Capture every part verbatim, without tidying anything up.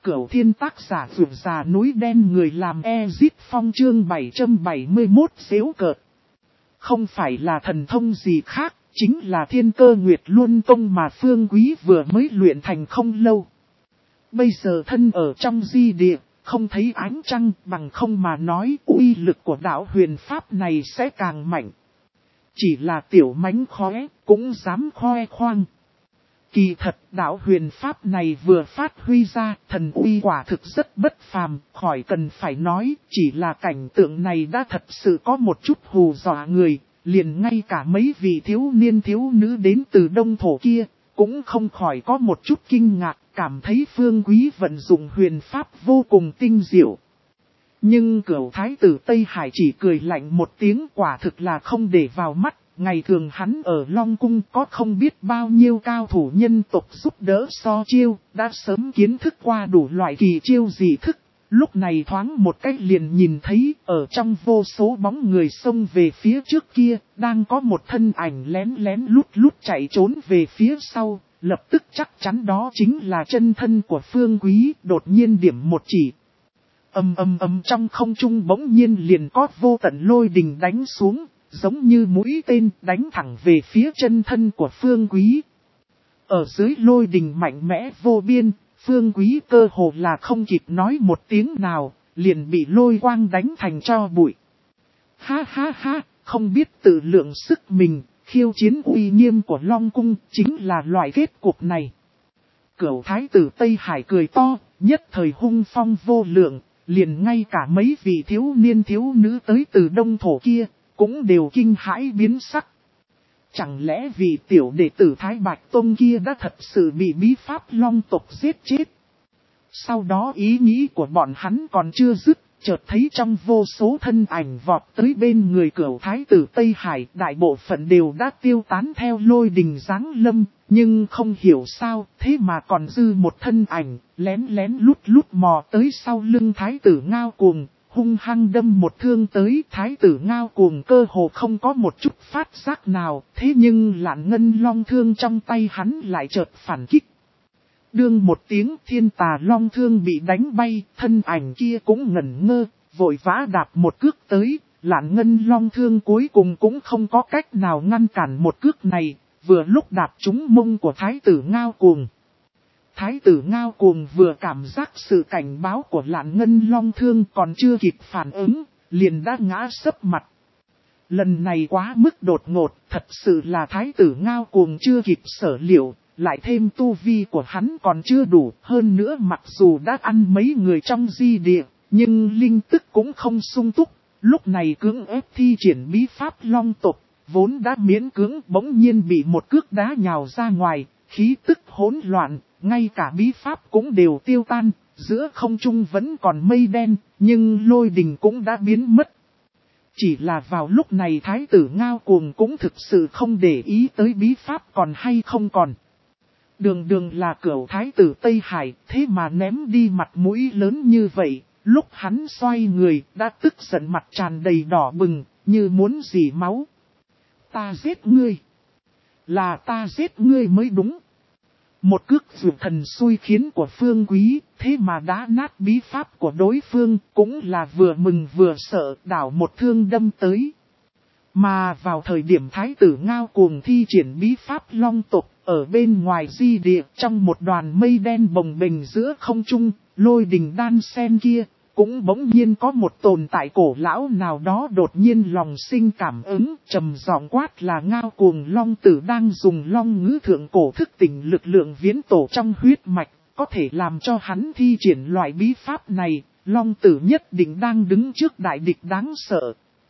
Cửu Thiên tác giả vượt già núi đen người làm Ezit Phong chương bảy trăm bảy mươi mốt giễu cợt. Không phải là thần thông gì khác, chính là Thiên Cơ Nguyệt Luân Công mà Phương Quý vừa mới luyện thành không lâu. Bây giờ thân ở trong di địa, không thấy ánh trăng, bằng không mà nói uy lực của đạo huyền pháp này sẽ càng mạnh. Chỉ là tiểu mánh khóe, cũng dám khoe khoang. Kỳ thật đạo huyền pháp này vừa phát huy ra, thần uy quả thực rất bất phàm, khỏi cần phải nói, chỉ là cảnh tượng này đã thật sự có một chút hù dọa người, liền ngay cả mấy vị thiếu niên thiếu nữ đến từ đông thổ kia, cũng không khỏi có một chút kinh ngạc, cảm thấy Phương Quý vận dụng huyền pháp vô cùng tinh diệu. Nhưng Cửu Thái tử Tây Hải chỉ cười lạnh một tiếng, quả thực là không để vào mắt. Ngày thường hắn ở Long Cung có không biết bao nhiêu cao thủ nhân tộc giúp đỡ so chiêu, đã sớm kiến thức qua đủ loại kỳ chiêu dị thức. Lúc này thoáng một cách liền nhìn thấy ở trong vô số bóng người xông về phía trước kia, đang có một thân ảnh lén lén lút lút chạy trốn về phía sau, lập tức chắc chắn đó chính là chân thân của Phương Quý, đột nhiên điểm một chỉ. Âm âm âm trong không trung bỗng nhiên liền có vô tận lôi đình đánh xuống. Giống như mũi tên đánh thẳng về phía chân thân của Phương Quý. Ở dưới lôi đình mạnh mẽ vô biên, Phương Quý cơ hồ là không kịp nói một tiếng nào, liền bị lôi quang đánh thành tro bụi. Ha ha ha, không biết tự lượng sức mình, khiêu chiến uy nghiêm của Long Cung chính là loại kết cục này. Cửu Thái tử Tây Hải cười to, nhất thời hung phong vô lượng, liền ngay cả mấy vị thiếu niên thiếu nữ tới từ đông thổ kia. Cũng đều kinh hãi biến sắc. Chẳng lẽ vì tiểu đệ tử Thái Bạch Tông kia đã thật sự bị bí pháp long tộc giết chết? Sau đó ý nghĩ của bọn hắn còn chưa dứt, chợt thấy trong vô số thân ảnh vọt tới bên người Cửu Thái tử Tây Hải, đại bộ phận đều đã tiêu tán theo lôi đình giáng lâm, nhưng không hiểu sao, thế mà còn dư một thân ảnh, lén lén lút lút mò tới sau lưng Thái tử Ngao Cuồng. Hung hăng đâm một thương tới, Thái tử Ngao Cuồng cơ hồ không có một chút phát giác nào, thế nhưng Lạn Ngân Long thương trong tay hắn lại chợt phản kích. Đương một tiếng thiên tà long thương bị đánh bay, thân ảnh kia cũng ngẩn ngơ, vội vã đạp một cước tới, Lạn Ngân Long thương cuối cùng cũng không có cách nào ngăn cản một cước này, vừa lúc đạp trúng mông của Thái tử Ngao Cuồng. Thái tử Ngao Cuồng vừa cảm giác sự cảnh báo của Lạn Ngân Long thương còn chưa kịp phản ứng, liền đã ngã sấp mặt. Lần này quá mức đột ngột, thật sự là Thái tử Ngao Cuồng chưa kịp sở liệu, lại thêm tu vi của hắn còn chưa đủ. Hơn nữa mặc dù đã ăn mấy người trong di địa, nhưng linh tức cũng không sung túc. Lúc này cưỡng ép thi triển bí pháp long tộc, vốn đã miễn cưỡng bỗng nhiên bị một cước đá nhào ra ngoài, khí tức hỗn loạn. Ngay cả bí pháp cũng đều tiêu tan, giữa không trung vẫn còn mây đen, nhưng lôi đình cũng đã biến mất. Chỉ là vào lúc này Thái tử Ngao Cuồng cũng thực sự không để ý tới bí pháp còn hay không còn. Đường đường là Cửu Thái tử Tây Hải, thế mà ném đi mặt mũi lớn như vậy, lúc hắn xoay người đã tức giận mặt tràn đầy đỏ bừng, như muốn rỉ máu. Ta giết ngươi, là ta giết ngươi mới đúng. Một cước dược thần xui khiến của Phương Quý, thế mà đã nát bí pháp của đối phương, cũng là vừa mừng vừa sợ, đảo một thương đâm tới. Mà vào thời điểm Thái tử Ngao Cuồng thi triển bí pháp long tộc, ở bên ngoài di địa, trong một đoàn mây đen bồng bềnh giữa không trung, lôi đình đan sen kia, cũng bỗng nhiên có một tồn tại cổ lão nào đó đột nhiên lòng sinh cảm ứng, trầm giọng quát là Ngao Cuồng Long Tử đang dùng long ngữ thượng cổ thức tỉnh lực lượng viễn tổ trong huyết mạch, có thể làm cho hắn thi triển loại bí pháp này, Long Tử nhất định đang đứng trước đại địch đáng sợ.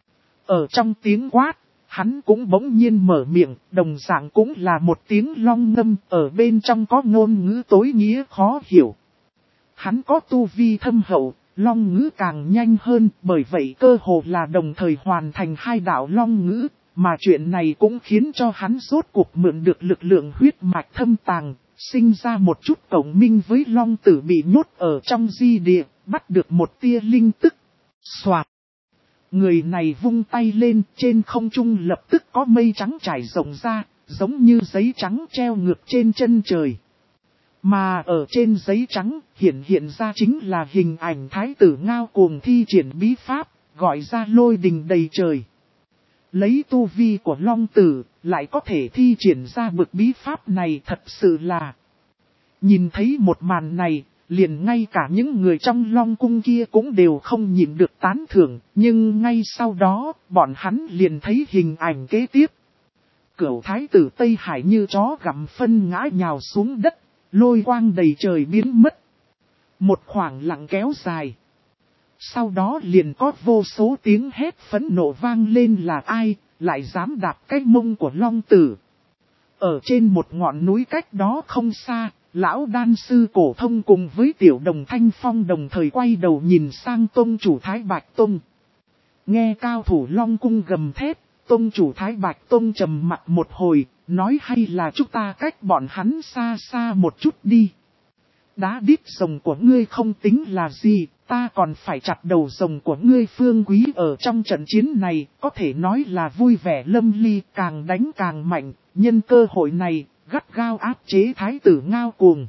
Ở trong tiếng quát, hắn cũng bỗng nhiên mở miệng, đồng dạng cũng là một tiếng long ngâm, ở bên trong có ngôn ngữ tối nghĩa khó hiểu. Hắn có tu vi thâm hậu. Long ngữ càng nhanh hơn, bởi vậy cơ hồ là đồng thời hoàn thành hai đạo long ngữ, mà chuyện này cũng khiến cho hắn rốt cuộc mượn được lực lượng huyết mạch thâm tàng, sinh ra một chút cộng minh với Long Tử bị nhốt ở trong di địa, bắt được một tia linh tức. Soạt! Người này vung tay lên, trên không trung lập tức có mây trắng trải rộng ra, giống như giấy trắng treo ngược trên chân trời. Mà ở trên giấy trắng hiện hiện ra chính là hình ảnh thái tử Ngao Cuồng thi triển bí pháp, gọi ra lôi đình đầy trời. Lấy tu vi của Long Tử, lại có thể thi triển ra bực bí pháp này thật sự là. Nhìn thấy một màn này, liền ngay cả những người trong Long Cung kia cũng đều không nhịn được tán thưởng, nhưng ngay sau đó, bọn hắn liền thấy hình ảnh kế tiếp. Cửu thái tử Tây Hải như chó gặm phân ngã nhào xuống đất, lôi quang đầy trời biến mất. Một khoảng lặng kéo dài. Sau đó liền có vô số tiếng hét phẫn nộ vang lên là ai, lại dám đạp cái mông của Long Tử. Ở trên một ngọn núi cách đó không xa, lão đan sư Cổ Thông cùng với tiểu đồng Thanh Phong đồng thời quay đầu nhìn sang tông chủ Thái Bạch Tông. Nghe cao thủ Long Cung gầm thét, tông chủ Thái Bạch Tông trầm mặt một hồi, nói hay là chúng ta cách bọn hắn xa xa một chút đi. Đá đít rồng của ngươi không tính là gì, ta còn phải chặt đầu rồng của ngươi Phương Quý ở trong trận chiến này, có thể nói là vui vẻ lâm ly, càng đánh càng mạnh, nhân cơ hội này, gắt gao áp chế thái tử Ngao Cuồng.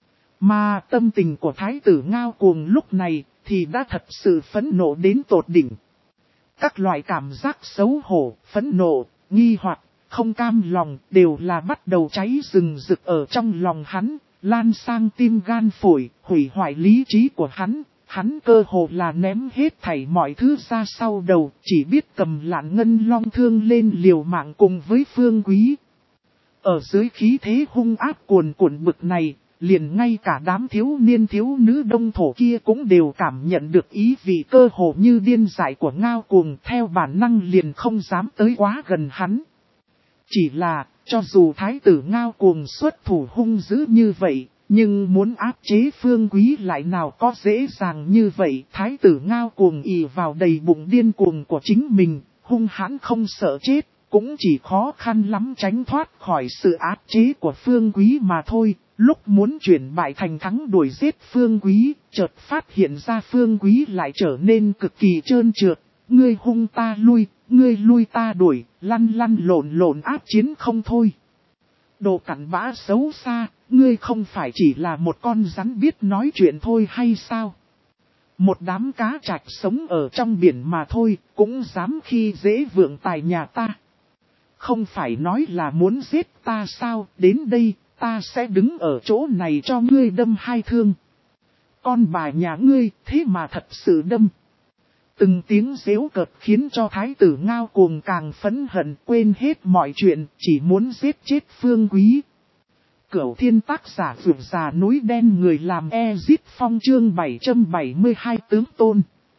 Mà tâm tình của thái tử Ngao Cuồng lúc này, thì đã thật sự phẫn nộ đến tột đỉnh. Các loại cảm giác xấu hổ, phẫn nộ, nghi hoặc, không cam lòng, đều là bắt đầu cháy rừng rực ở trong lòng hắn. Lan sang tim gan phổi, hủy hoại lý trí của hắn, hắn cơ hồ là ném hết thảy mọi thứ ra sau đầu, chỉ biết cầm lạn ngân long thương lên liều mạng cùng với Phương Quý. Ở dưới khí thế hung ác cuồn cuộn bực này, liền ngay cả đám thiếu niên thiếu nữ đông thổ kia cũng đều cảm nhận được ý vị cơ hồ như điên dại của Ngao Cuồng, theo bản năng liền không dám tới quá gần hắn. Chỉ là, cho dù thái tử Ngao Cuồng xuất thủ hung dữ như vậy, nhưng muốn áp chế Phương Quý lại nào có dễ dàng như vậy. Thái tử Ngao Cuồng ì vào đầy bụng điên cuồng của chính mình, hung hãn không sợ chết, cũng chỉ khó khăn lắm tránh thoát khỏi sự áp chế của Phương Quý mà thôi. Lúc muốn chuyển bại thành thắng đuổi giết Phương Quý, chợt phát hiện ra Phương Quý lại trở nên cực kỳ trơn trượt. Ngươi hung ta lui, ngươi lui ta đuổi, lăn lăn lộn lộn áp chiến không thôi. Đồ cặn bã xấu xa, ngươi không phải chỉ là một con rắn biết nói chuyện thôi hay sao? Một đám cá trạch sống ở trong biển mà thôi, cũng dám khi dễ vượng tài nhà ta. Không phải nói là muốn giết ta sao, đến đây, ta sẽ đứng ở chỗ này cho ngươi đâm hai thương. Con bà nhà ngươi, thế mà thật sự đâm. Từng tiếng giễu cợt khiến cho thái tử Ngao Cuồng càng phẫn hận, quên hết mọi chuyện, chỉ muốn giết chết Phương Quý. Cửu Thiên tác giả vượt già núi đen người làm Ezit Phong chương bảy trăm bảy mươi hai tướng tôn.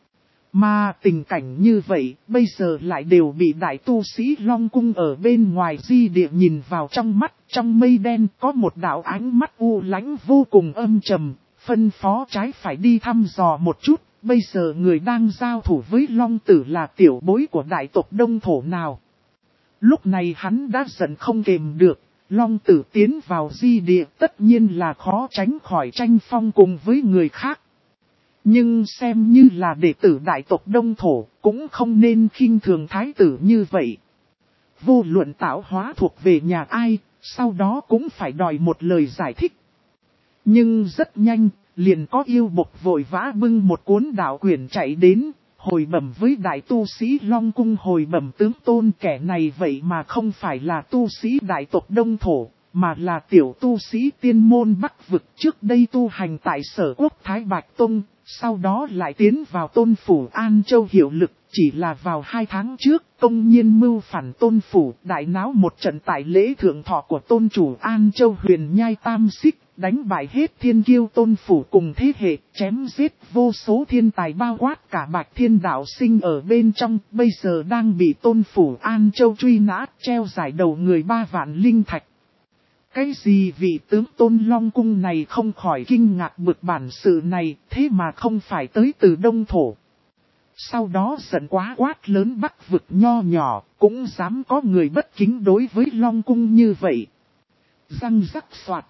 Mà tình cảnh như vậy, bây giờ lại đều bị đại tu sĩ Long Cung ở bên ngoài di địa nhìn vào trong mắt. Trong mây đen có một đạo ánh mắt u lãnh vô cùng âm trầm, phân phó trái phải đi thăm dò một chút. Bây giờ người đang giao thủ với Long Tử là tiểu bối của đại tộc Đông Thổ nào. Lúc này hắn đã giận không kềm được, Long Tử tiến vào di địa tất nhiên là khó tránh khỏi tranh phong cùng với người khác. Nhưng xem như là đệ tử đại tộc Đông Thổ, cũng không nên khinh thường thái tử như vậy. Vô luận tạo hóa thuộc về nhà ai, sau đó cũng phải đòi một lời giải thích. Nhưng rất nhanh, liền có yêu bộc vội vã bưng một cuốn đạo quyển chạy đến, hồi bẩm với đại tu sĩ Long Cung hồi bẩm tướng tôn. Kẻ này vậy mà không phải là tu sĩ đại tộc Đông Thổ, mà là tiểu tu sĩ tiên môn Bắc Vực, trước đây tu hành tại Sở Quốc Thái Bạch Tông, sau đó lại tiến vào Tôn Phủ An Châu hiệu lực. Chỉ là vào hai tháng trước, công nhiên mưu phản Tôn Phủ, đại náo một trận tại lễ thượng thọ của Tôn Chủ An Châu Huyền Nhai Tam Xích, đánh bại hết thiên kiêu Tôn Phủ cùng thế hệ, chém giết vô số thiên tài bao quát cả Bạch Thiên Đạo Sinh ở bên trong, bây giờ đang bị Tôn Phủ An Châu truy nã, treo giải đầu người ba vạn linh thạch. Cái gì vị tướng Tôn Long Cung này không khỏi kinh ngạc bực bản sự này, thế mà không phải tới từ Đông Thổ. Sau đó giận quá quát lớn Bắc Vực nho nhỏ, cũng dám có người bất kính đối với Long Cung như vậy. Răng rắc soạt.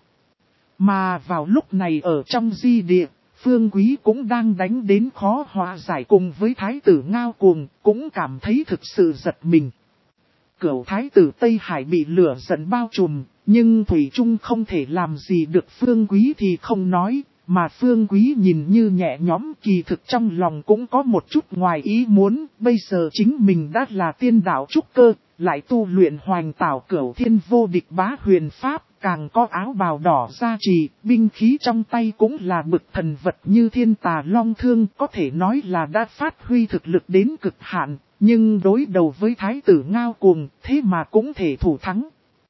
Mà vào lúc này ở trong di địa, Phương Quý cũng đang đánh đến khó hòa giải cùng với thái tử Ngao Cuồng, cũng cảm thấy thực sự giật mình. Cửu thái tử Tây Hải bị lửa giận bao trùm, nhưng Thủy Trung không thể làm gì được Phương Quý thì không nói, mà Phương Quý nhìn như nhẹ nhõm kỳ thực trong lòng cũng có một chút ngoài ý muốn, bây giờ chính mình đã là tiên đạo trúc cơ, lại tu luyện hoành tảo cửu thiên vô địch bá huyền pháp, càng có áo bào đỏ gia trì, binh khí trong tay cũng là bực thần vật như thiên tà long thương, có thể nói là đã phát huy thực lực đến cực hạn, nhưng đối đầu với thái tử Ngao Cuồng, thế mà cũng thể thủ thắng.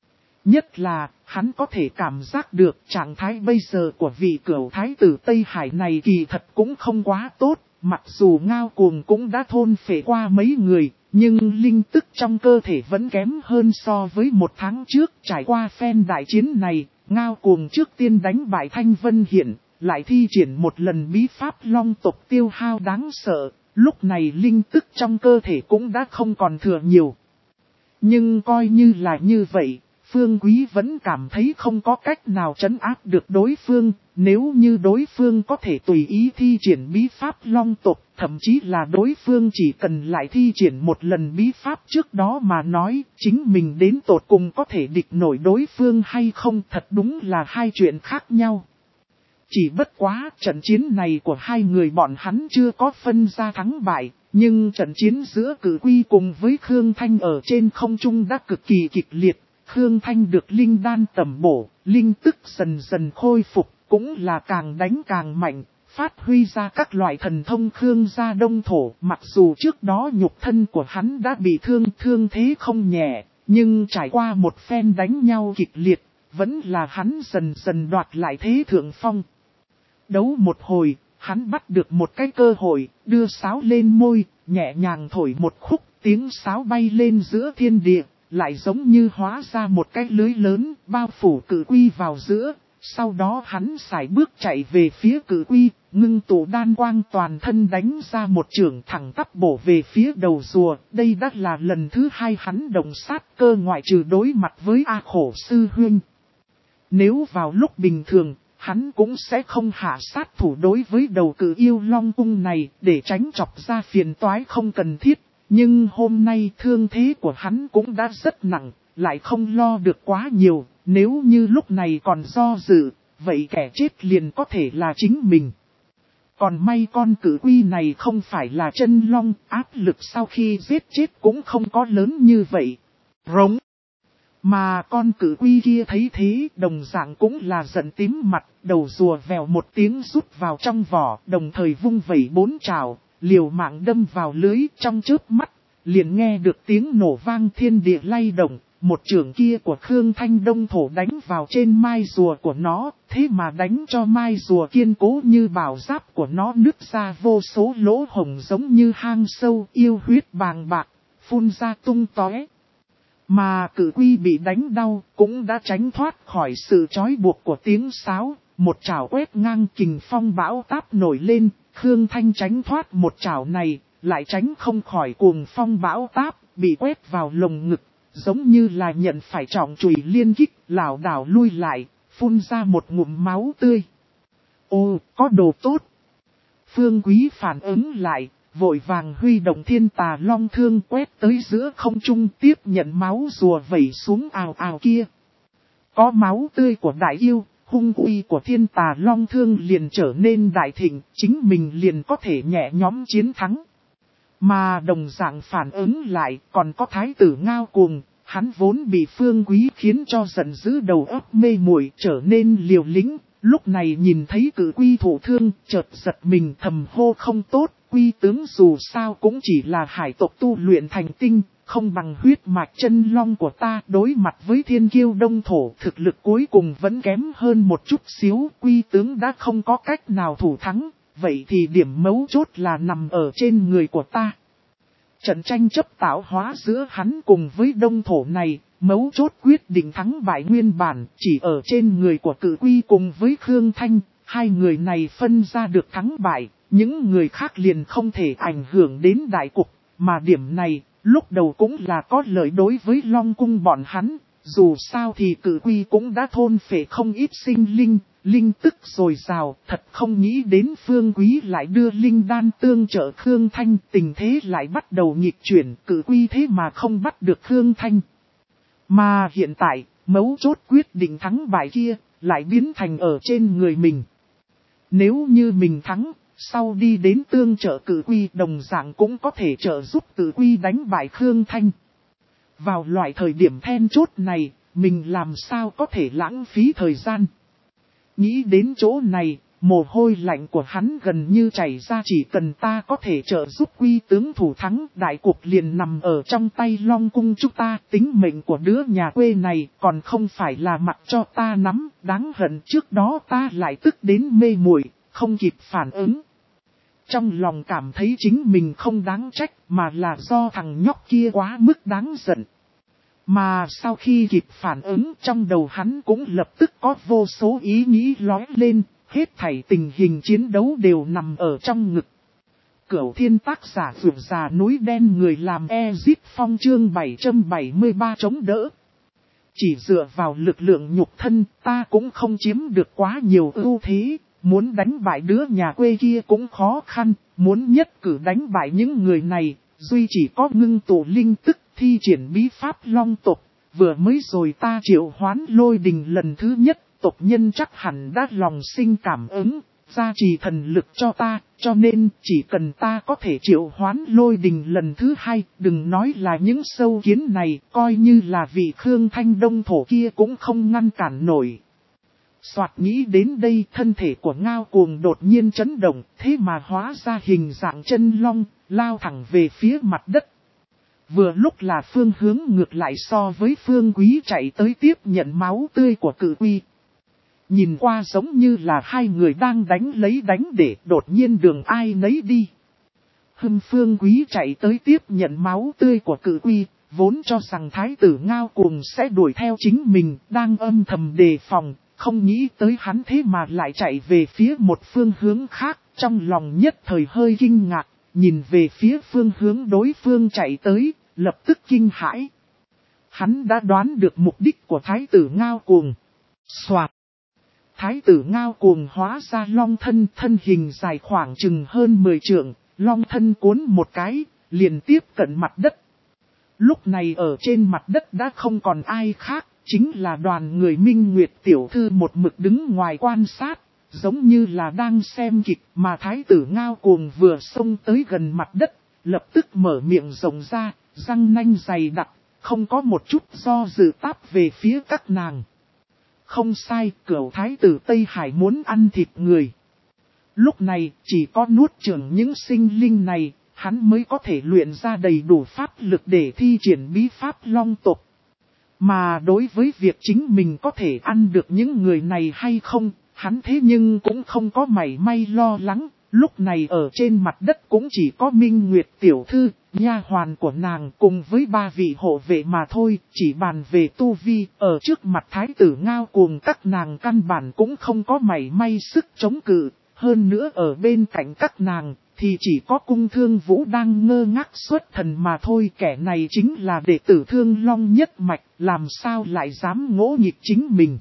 Nhất là, hắn có thể cảm giác được trạng thái bây giờ của vị cửu thái tử Tây Hải này kỳ thật cũng không quá tốt, mặc dù Ngao Cuồng cũng đã thôn phệ qua mấy người, nhưng linh tức trong cơ thể vẫn kém hơn so với một tháng trước. Trải qua phen đại chiến này, Ngao Cuồng trước tiên đánh bại Thanh Vân Hiện, lại thi triển một lần bí pháp long tộc tiêu hao đáng sợ, lúc này linh tức trong cơ thể cũng đã không còn thừa nhiều. Nhưng coi như là như vậy, Phương Quý vẫn cảm thấy không có cách nào trấn áp được đối phương, nếu như đối phương có thể tùy ý thi triển bí pháp long tộc, thậm chí là đối phương chỉ cần lại thi triển một lần bí pháp trước đó mà nói, chính mình đến tột cùng có thể địch nổi đối phương hay không, thật đúng là hai chuyện khác nhau. Chỉ bất quá trận chiến này của hai người bọn hắn chưa có phân ra thắng bại, nhưng trận chiến giữa Cử Quy cùng với Khương Thanh ở trên không trung đã cực kỳ kịch liệt. Khương Thanh được linh đan tẩm bổ, linh tức dần dần khôi phục, cũng là càng đánh càng mạnh, phát huy ra các loại thần thông Khương gia đông thổ. Mặc dù trước đó nhục thân của hắn đã bị thương thương thế không nhẹ, nhưng trải qua một phen đánh nhau kịch liệt, vẫn là hắn dần dần đoạt lại thế thượng phong. Đấu một hồi, hắn bắt được một cái cơ hội, đưa sáo lên môi, nhẹ nhàng thổi một khúc, tiếng sáo bay lên giữa thiên địa. Lại giống như hóa ra một cái lưới lớn, bao phủ Cử Quy vào giữa, sau đó hắn sải bước chạy về phía Cử Quy, ngưng tụ đan quang toàn thân đánh ra một chưởng thẳng tắp bổ về phía đầu rùa. Đây đã là lần thứ hai hắn đồng sát cơ ngoại trừ đối mặt với A Khổ Sư Huynh. Nếu vào lúc bình thường, hắn cũng sẽ không hạ sát thủ đối với đầu Cử Yêu Long Cung này để tránh chọc ra phiền toái không cần thiết. Nhưng hôm nay thương thế của hắn cũng đã rất nặng, lại không lo được quá nhiều, nếu như lúc này còn do dự, vậy kẻ chết liền có thể là chính mình. Còn may con Cử Quy này không phải là chân long, áp lực sau khi giết chết cũng không có lớn như vậy. Rống. Mà con Cử Quy kia thấy thế, đồng dạng cũng là giận tím mặt, đầu rùa vèo một tiếng rút vào trong vỏ, đồng thời vung vẩy bốn trảo. Liều mạng đâm vào lưới, trong chớp mắt, liền nghe được tiếng nổ vang thiên địa lay động, một chưởng kia của Khương Thanh đông thổ đánh vào trên mai rùa của nó, thế mà đánh cho mai rùa kiên cố như bảo giáp của nó nứt ra vô số lỗ hổng giống như hang sâu, yêu huyết bàng bạc, phun ra tung tóe. Mà Cử Quy bị đánh đau, cũng đã tránh thoát khỏi sự trói buộc của tiếng sáo, một chảo quét ngang kình phong bão táp nổi lên. Khương Thanh tránh thoát một chảo này, lại tránh không khỏi cuồng phong bão táp, bị quét vào lồng ngực, giống như là nhận phải trọng chùy liên kích, lảo đảo lui lại, phun ra một ngụm máu tươi. Ô, có đồ tốt! Phương Quý phản ứng lại, vội vàng huy động thiên tà long thương quét tới giữa không trung tiếp nhận máu rùa vẩy xuống ào ào kia. Có máu tươi của đại yêu. Hung uy của thiên tà long thương liền trở nên đại thịnh, chính mình liền có thể nhẹ nhõm chiến thắng. Mà đồng dạng phản ứng lại còn có thái tử Ngao Cuồng, hắn vốn bị Phương Quý khiến cho giận dữ đầu óc mê muội trở nên liều lĩnh, lúc này nhìn thấy Cử Quy thụ thương, chợt giật mình thầm hô không tốt, Quy tướng dù sao cũng chỉ là hải tộc tu luyện thành tinh. Không bằng huyết mạch chân long của ta, đối mặt với thiên kiêu đông thổ, thực lực cuối cùng vẫn kém hơn một chút xíu. Quy tướng đã không có cách nào thủ thắng, vậy thì điểm mấu chốt là nằm ở trên người của ta. Trận tranh chấp tạo hóa giữa hắn cùng với đông thổ này, mấu chốt quyết định thắng bại nguyên bản, chỉ ở trên người của Cử Quy cùng với Khương Thanh. Hai người này phân ra được thắng bại, những người khác liền không thể ảnh hưởng đến đại cục, mà điểm này lúc đầu cũng là có lợi đối với Long Cung bọn hắn, dù sao thì Cử Quy cũng đã thôn phệ không ít sinh linh, linh tức dồi dào, thật không nghĩ đến Phương Quý lại đưa linh đan tương trợ Khương Thanh, tình thế lại bắt đầu nghịch chuyển, Cử Quy thế mà không bắt được Khương Thanh. Mà hiện tại, mấu chốt quyết định thắng bại kia, lại biến thành ở trên người mình. Nếu như mình thắng, sau đi đến tương trợ cử quy đồng dạng cũng có thể trợ giúp cử quy đánh bại Khương Thanh. Vào loại thời điểm then chốt này, mình làm sao có thể lãng phí thời gian. Nghĩ đến chỗ này, mồ hôi lạnh của hắn gần như chảy ra, chỉ cần ta có thể trợ giúp quy tướng thủ thắng, đại cuộc liền nằm ở trong tay Long Cung chúng ta. Tính mệnh của đứa nhà quê này còn không phải là mặc cho ta nắm, đáng hận trước đó ta lại tức đến mê muội, không kịp phản ứng. Trong lòng cảm thấy chính mình không đáng trách, mà là do thằng nhóc kia quá mức đáng giận. Mà sau khi kịp phản ứng, trong đầu hắn cũng lập tức có vô số ý nghĩ lóe lên, hết thảy tình hình chiến đấu đều nằm ở trong ngực. Cửu Thiên tác giả vượt già núi đen người làm Ezip Phong chương bảy trăm bảy mươi ba chống đỡ. Chỉ dựa vào lực lượng nhục thân ta cũng không chiếm được quá nhiều ưu thế, muốn đánh bại đứa nhà quê kia cũng khó khăn, muốn nhất cử đánh bại những người này, duy chỉ có ngưng tụ linh tức thi triển bí pháp long tộc. Vừa mới rồi ta triệu hoán lôi đình lần thứ nhất, tộc nhân chắc hẳn đã lòng sinh cảm ứng, gia trì thần lực cho ta, cho nên chỉ cần ta có thể triệu hoán lôi đình lần thứ hai, đừng nói là những sâu kiến này, coi như là vị Khương Thanh Đông thổ kia cũng không ngăn cản nổi. Soạt nghĩ đến đây, thân thể của Ngao Cuồng đột nhiên chấn động, thế mà hóa ra hình dạng chân long, lao thẳng về phía mặt đất. Vừa lúc là phương hướng ngược lại so với Phương Quý chạy tới tiếp nhận máu tươi của cự quy. Nhìn qua giống như là hai người đang đánh lấy đánh để đột nhiên đường ai nấy đi. Hưng Phương Quý chạy tới tiếp nhận máu tươi của cự quy, vốn cho rằng thái tử Ngao Cuồng sẽ đuổi theo chính mình, đang âm thầm đề phòng, không nghĩ tới hắn thế mà lại chạy về phía một phương hướng khác, trong lòng nhất thời hơi kinh ngạc, nhìn về phía phương hướng đối phương chạy tới, lập tức kinh hãi. Hắn đã đoán được mục đích của thái tử Ngao Cuồng. Soạt! Thái tử Ngao Cuồng hóa ra long thân, thân hình dài khoảng chừng hơn mười trượng, long thân cuốn một cái, liền tiếp cận mặt đất. Lúc này ở trên mặt đất đã không còn ai khác, chính là đoàn người Minh Nguyệt tiểu thư một mực đứng ngoài quan sát, giống như là đang xem kịch, mà thái tử Ngao Cuồng vừa xông tới gần mặt đất, lập tức mở miệng rộng ra, răng nanh dày đặc, không có một chút do dự táp về phía các nàng. Không sai, cửu thái tử Tây Hải muốn ăn thịt người. Lúc này, chỉ có nuốt chửng những sinh linh này, hắn mới có thể luyện ra đầy đủ pháp lực để thi triển bí pháp long tộc. Mà đối với việc chính mình có thể ăn được những người này hay không, hắn thế nhưng cũng không có mảy may lo lắng. Lúc này ở trên mặt đất cũng chỉ có Minh Nguyệt tiểu thư, nha hoàn của nàng cùng với ba vị hộ vệ mà thôi, chỉ bàn về tu vi, ở trước mặt thái tử Ngao Cuồng các nàng căn bản cũng không có mảy may sức chống cự, hơn nữa ở bên cạnh các nàng thì chỉ có Cung Thương Vũ đang ngơ ngác xuất thần mà thôi, kẻ này chính là đệ tử Thương Long nhất mạch, làm sao lại dám ngỗ nghịch chính mình.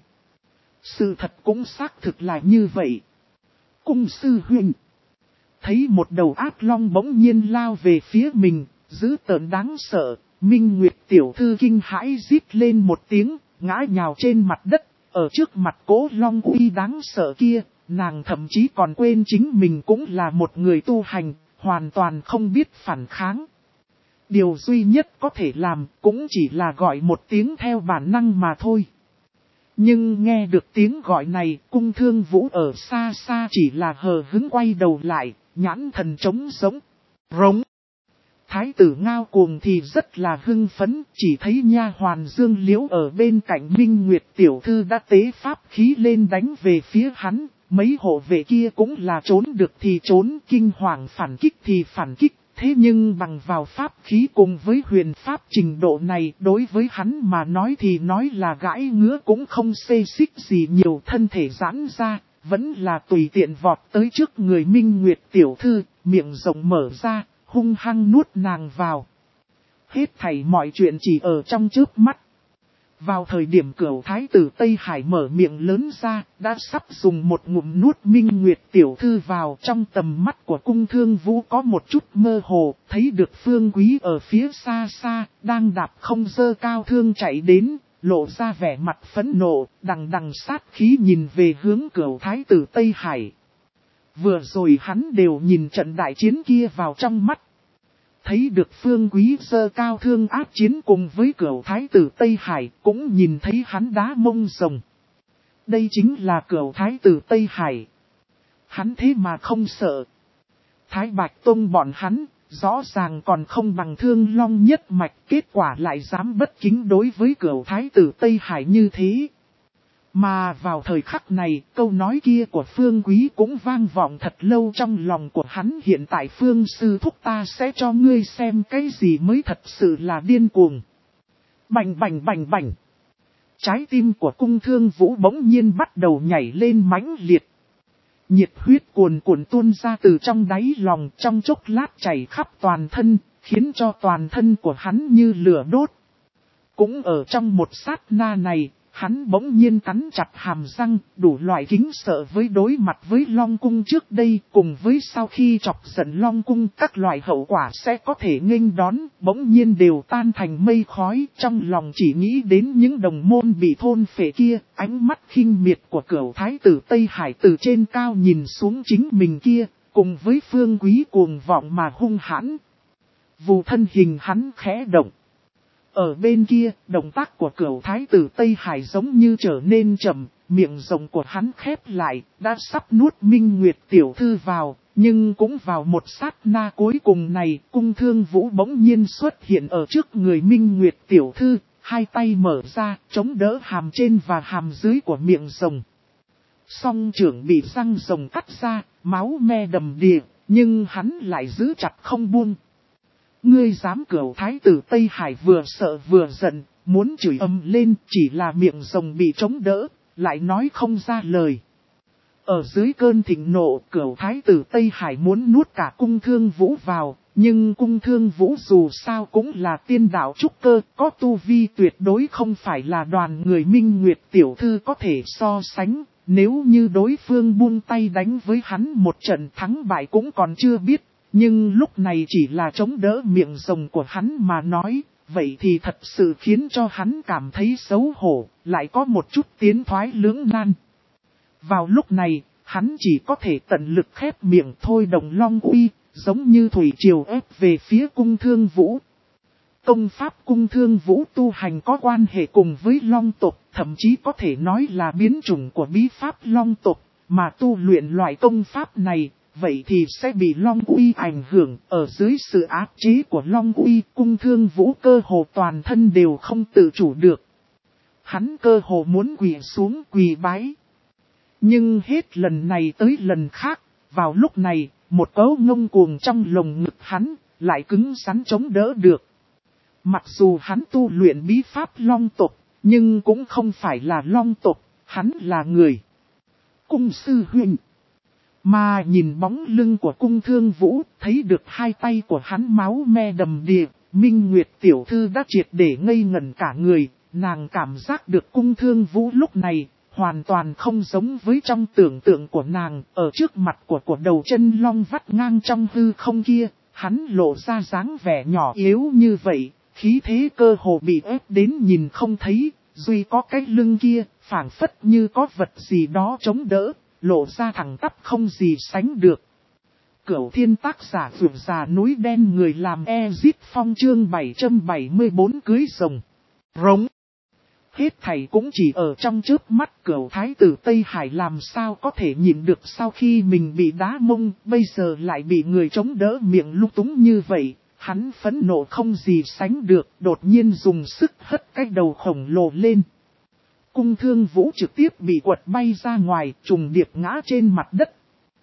Sự thật cũng xác thực là như vậy. Cung sư huynh thấy một đầu ác long bỗng nhiên lao về phía mình, dữ tợn đáng sợ, Minh Nguyệt tiểu thư kinh hãi rít lên một tiếng, ngã nhào trên mặt đất, ở trước mặt Cố Long uy đáng sợ kia, nàng thậm chí còn quên chính mình cũng là một người tu hành, hoàn toàn không biết phản kháng. Điều duy nhất có thể làm cũng chỉ là gọi một tiếng theo bản năng mà thôi. Nhưng nghe được tiếng gọi này, Cung Thương Vũ ở xa xa chỉ là hờ hững quay đầu lại, nhãn thần trống giống. Rống! Thái tử Ngao Cuồng thì rất là hưng phấn, chỉ thấy nha hoàn Dương Liễu ở bên cạnh Minh Nguyệt tiểu thư đã tế pháp khí lên đánh về phía hắn, mấy hộ vệ kia cũng là trốn được thì trốn, kinh hoàng phản kích thì phản kích. Thế nhưng bằng vào pháp khí cùng với huyền pháp trình độ này, đối với hắn mà nói thì nói là gãi ngứa cũng không xê xích gì nhiều, thân thể giãn ra, vẫn là tùy tiện vọt tới trước người Minh Nguyệt tiểu thư, miệng rộng mở ra, hung hăng nuốt nàng vào. Hết thảy mọi chuyện chỉ ở trong chớp mắt. Vào thời điểm cửu thái tử Tây Hải mở miệng lớn ra, đã sắp dùng một ngụm nuốt Minh Nguyệt tiểu thư vào, trong tầm mắt của Cung Thương Vũ có một chút mơ hồ, thấy được Phương Quý ở phía xa xa, đang đạp không dơ cao thương chạy đến, lộ ra vẻ mặt phẫn nộ, đằng đằng sát khí nhìn về hướng Cửu Thái tử Tây Hải. Vừa rồi hắn đều nhìn trận đại chiến kia vào trong mắt. Thấy được Phương Quý giơ cao thương áp chiến cùng với Cửu Thái tử Tây Hải, cũng nhìn thấy hắn đá mông rồng. Đây chính là Cửu Thái tử Tây Hải. Hắn thế mà không sợ. Thái Bạch Tông bọn hắn, rõ ràng còn không bằng Thương Long nhất mạch, kết quả lại dám bất kính đối với Cửu Thái tử Tây Hải như thế. Mà vào thời khắc này, câu nói kia của Phương Quý cũng vang vọng thật lâu trong lòng của hắn. Hiện tại Phương sư thúc ta sẽ cho ngươi xem cái gì mới thật sự là điên cuồng. Bành bành bành bành. Trái tim của Cung Thương Vũ bỗng nhiên bắt đầu nhảy lên mãnh liệt. Nhiệt huyết cuồn cuộn tuôn ra từ trong đáy lòng, trong chốc lát chảy khắp toàn thân, khiến cho toàn thân của hắn như lửa đốt. Cũng ở trong một sát na này, hắn bỗng nhiên cắn chặt hàm răng, đủ loại kính sợ với đối mặt với Long Cung trước đây, cùng với sau khi chọc giận Long Cung các loại hậu quả sẽ có thể nghênh đón, bỗng nhiên đều tan thành mây khói, trong lòng chỉ nghĩ đến những đồng môn bị thôn phệ kia, ánh mắt khinh miệt của Cửu Thái tử Tây Hải từ trên cao nhìn xuống chính mình kia, cùng với Phương Quý cuồng vọng mà hung hãn. Vù thân hình hắn khẽ động. Ở bên kia, động tác của Cửu Thái tử Tây Hải giống như trở nên chậm, miệng rồng của hắn khép lại, đã sắp nuốt Minh Nguyệt tiểu thư vào, nhưng cũng vào một sát na cuối cùng này, Cung Thương Vũ bỗng nhiên xuất hiện ở trước người Minh Nguyệt tiểu thư, hai tay mở ra, chống đỡ hàm trên và hàm dưới của miệng rồng. Song trưởng bị răng rồng cắt ra, máu me đầm đìa, nhưng hắn lại giữ chặt không buông. Ngươi dám! Cửu Thái tử Tây Hải vừa sợ vừa giận, muốn chửi ầm lên, chỉ là miệng rồng bị chống đỡ, lại nói không ra lời. Ở dưới cơn thịnh nộ, Cửu Thái tử Tây Hải muốn nuốt cả Cung Thương Vũ vào, nhưng Cung Thương Vũ dù sao cũng là tiên đạo trúc cơ, có tu vi tuyệt đối không phải là đoàn người Minh Nguyệt tiểu thư có thể so sánh. Nếu như đối phương buông tay đánh với hắn một trận, thắng bại cũng còn chưa biết. Nhưng lúc này chỉ là chống đỡ miệng rồng của hắn mà nói, vậy thì thật sự khiến cho hắn cảm thấy xấu hổ, lại có một chút tiến thoái lưỡng nan. Vào lúc này, hắn chỉ có thể tận lực khép miệng thôi động long uy, giống như thủy triều ép về phía Cung Thương Vũ. Công pháp Cung Thương Vũ tu hành có quan hệ cùng với long tộc, thậm chí có thể nói là biến chủng của bí pháp long tộc, mà tu luyện loại công pháp này. Vậy thì sẽ bị Long Uy ảnh hưởng, ở dưới sự áp chế của Long Uy, Cung Thương Vũ cơ hồ toàn thân đều không tự chủ được. Hắn cơ hồ muốn quỳ xuống quỳ bái. Nhưng hết lần này tới lần khác, vào lúc này, một cấu ngông cuồng trong lồng ngực hắn, lại cứng rắn chống đỡ được. Mặc dù hắn tu luyện bí pháp long tộc, nhưng cũng không phải là long tộc, hắn là người. Cung sư huynh. Mà nhìn bóng lưng của Cung Thương Vũ, thấy được hai tay của hắn máu me đầm đìa, Minh Nguyệt tiểu thư đã triệt để ngây ngẩn cả người, nàng cảm giác được Cung Thương Vũ lúc này, hoàn toàn không giống với trong tưởng tượng của nàng, ở trước mặt của của đầu chân long vắt ngang trong hư không kia, hắn lộ ra dáng vẻ nhỏ yếu như vậy, khí thế cơ hồ bị ép đến nhìn không thấy, duy có cái lưng kia, phảng phất như có vật gì đó chống đỡ. Lộ ra thẳng tắp không gì sánh được. Cửu Thiên tác giả vượt già núi đen người làm Ezit Phong chương bảy trăm bảy mươi tư cưới rồng. Rống. Hết thảy cũng chỉ ở trong chớp mắt. Cửu Thái tử Tây Hải làm sao có thể nhịn được sau khi mình bị đá mông, bây giờ lại bị người chống đỡ miệng lung túng như vậy. Hắn phẫn nộ không gì sánh được, đột nhiên dùng sức hất cái đầu khổng lồ lên. Cung Thương Vũ trực tiếp bị quật bay ra ngoài, trùng điệp ngã trên mặt đất.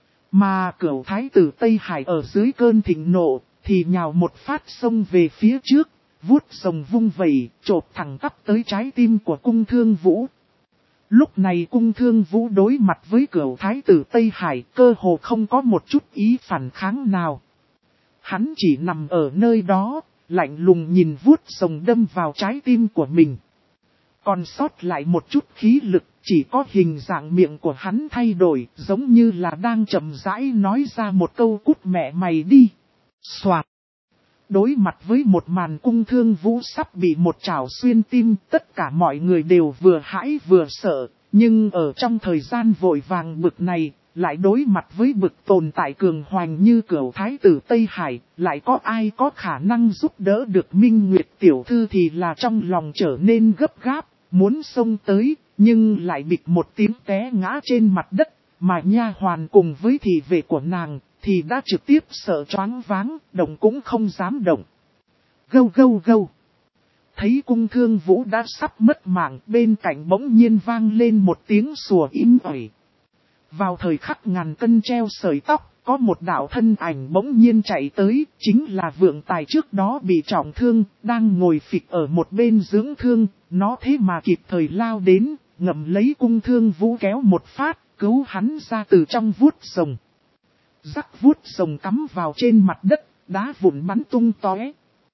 Mà Cửu Thái tử Tây Hải ở dưới cơn thịnh nộ, thì nhào một phát xông về phía trước, vuốt rồng vung vẩy, chộp thẳng tắp tới trái tim của Cung Thương Vũ. Lúc này Cung Thương Vũ đối mặt với Cửu Thái tử Tây Hải, cơ hồ không có một chút ý phản kháng nào. Hắn chỉ nằm ở nơi đó, lạnh lùng nhìn vuốt rồng đâm vào trái tim của mình. Còn sót lại một chút khí lực, chỉ có hình dạng miệng của hắn thay đổi, giống như là đang chậm rãi nói ra một câu cút mẹ mày đi. Soạt. Đối mặt với một màn cung thương vũ sắp bị một chảo xuyên tim, tất cả mọi người đều vừa hãi vừa sợ, nhưng ở trong thời gian vội vàng bực này, lại đối mặt với bực tồn tại cường hoành như Cửu Thái tử Tây Hải, lại có ai có khả năng giúp đỡ được Minh Nguyệt tiểu thư thì là trong lòng trở nên gấp gáp, muốn xông tới, nhưng lại bịch một tiếng té ngã trên mặt đất, mà nha hoàn cùng với thị vệ của nàng thì đã trực tiếp sợ choáng váng, động cũng không dám động. Gâu gâu gâu. Thấy cung thương vũ đã sắp mất mạng, bên cạnh bỗng nhiên vang lên một tiếng sủa im ỏi. Vào thời khắc ngàn cân treo sợi tóc, có một đạo thân ảnh bỗng nhiên chạy tới, chính là Vượng Tài trước đó bị trọng thương, đang ngồi phịch ở một bên dưỡng thương, nó thế mà kịp thời lao đến, ngậm lấy cung thương vũ kéo một phát, cứu hắn ra từ trong vuốt rồng. Rắc vuốt rồng cắm vào trên mặt đất, đá vụn bắn tung tóe.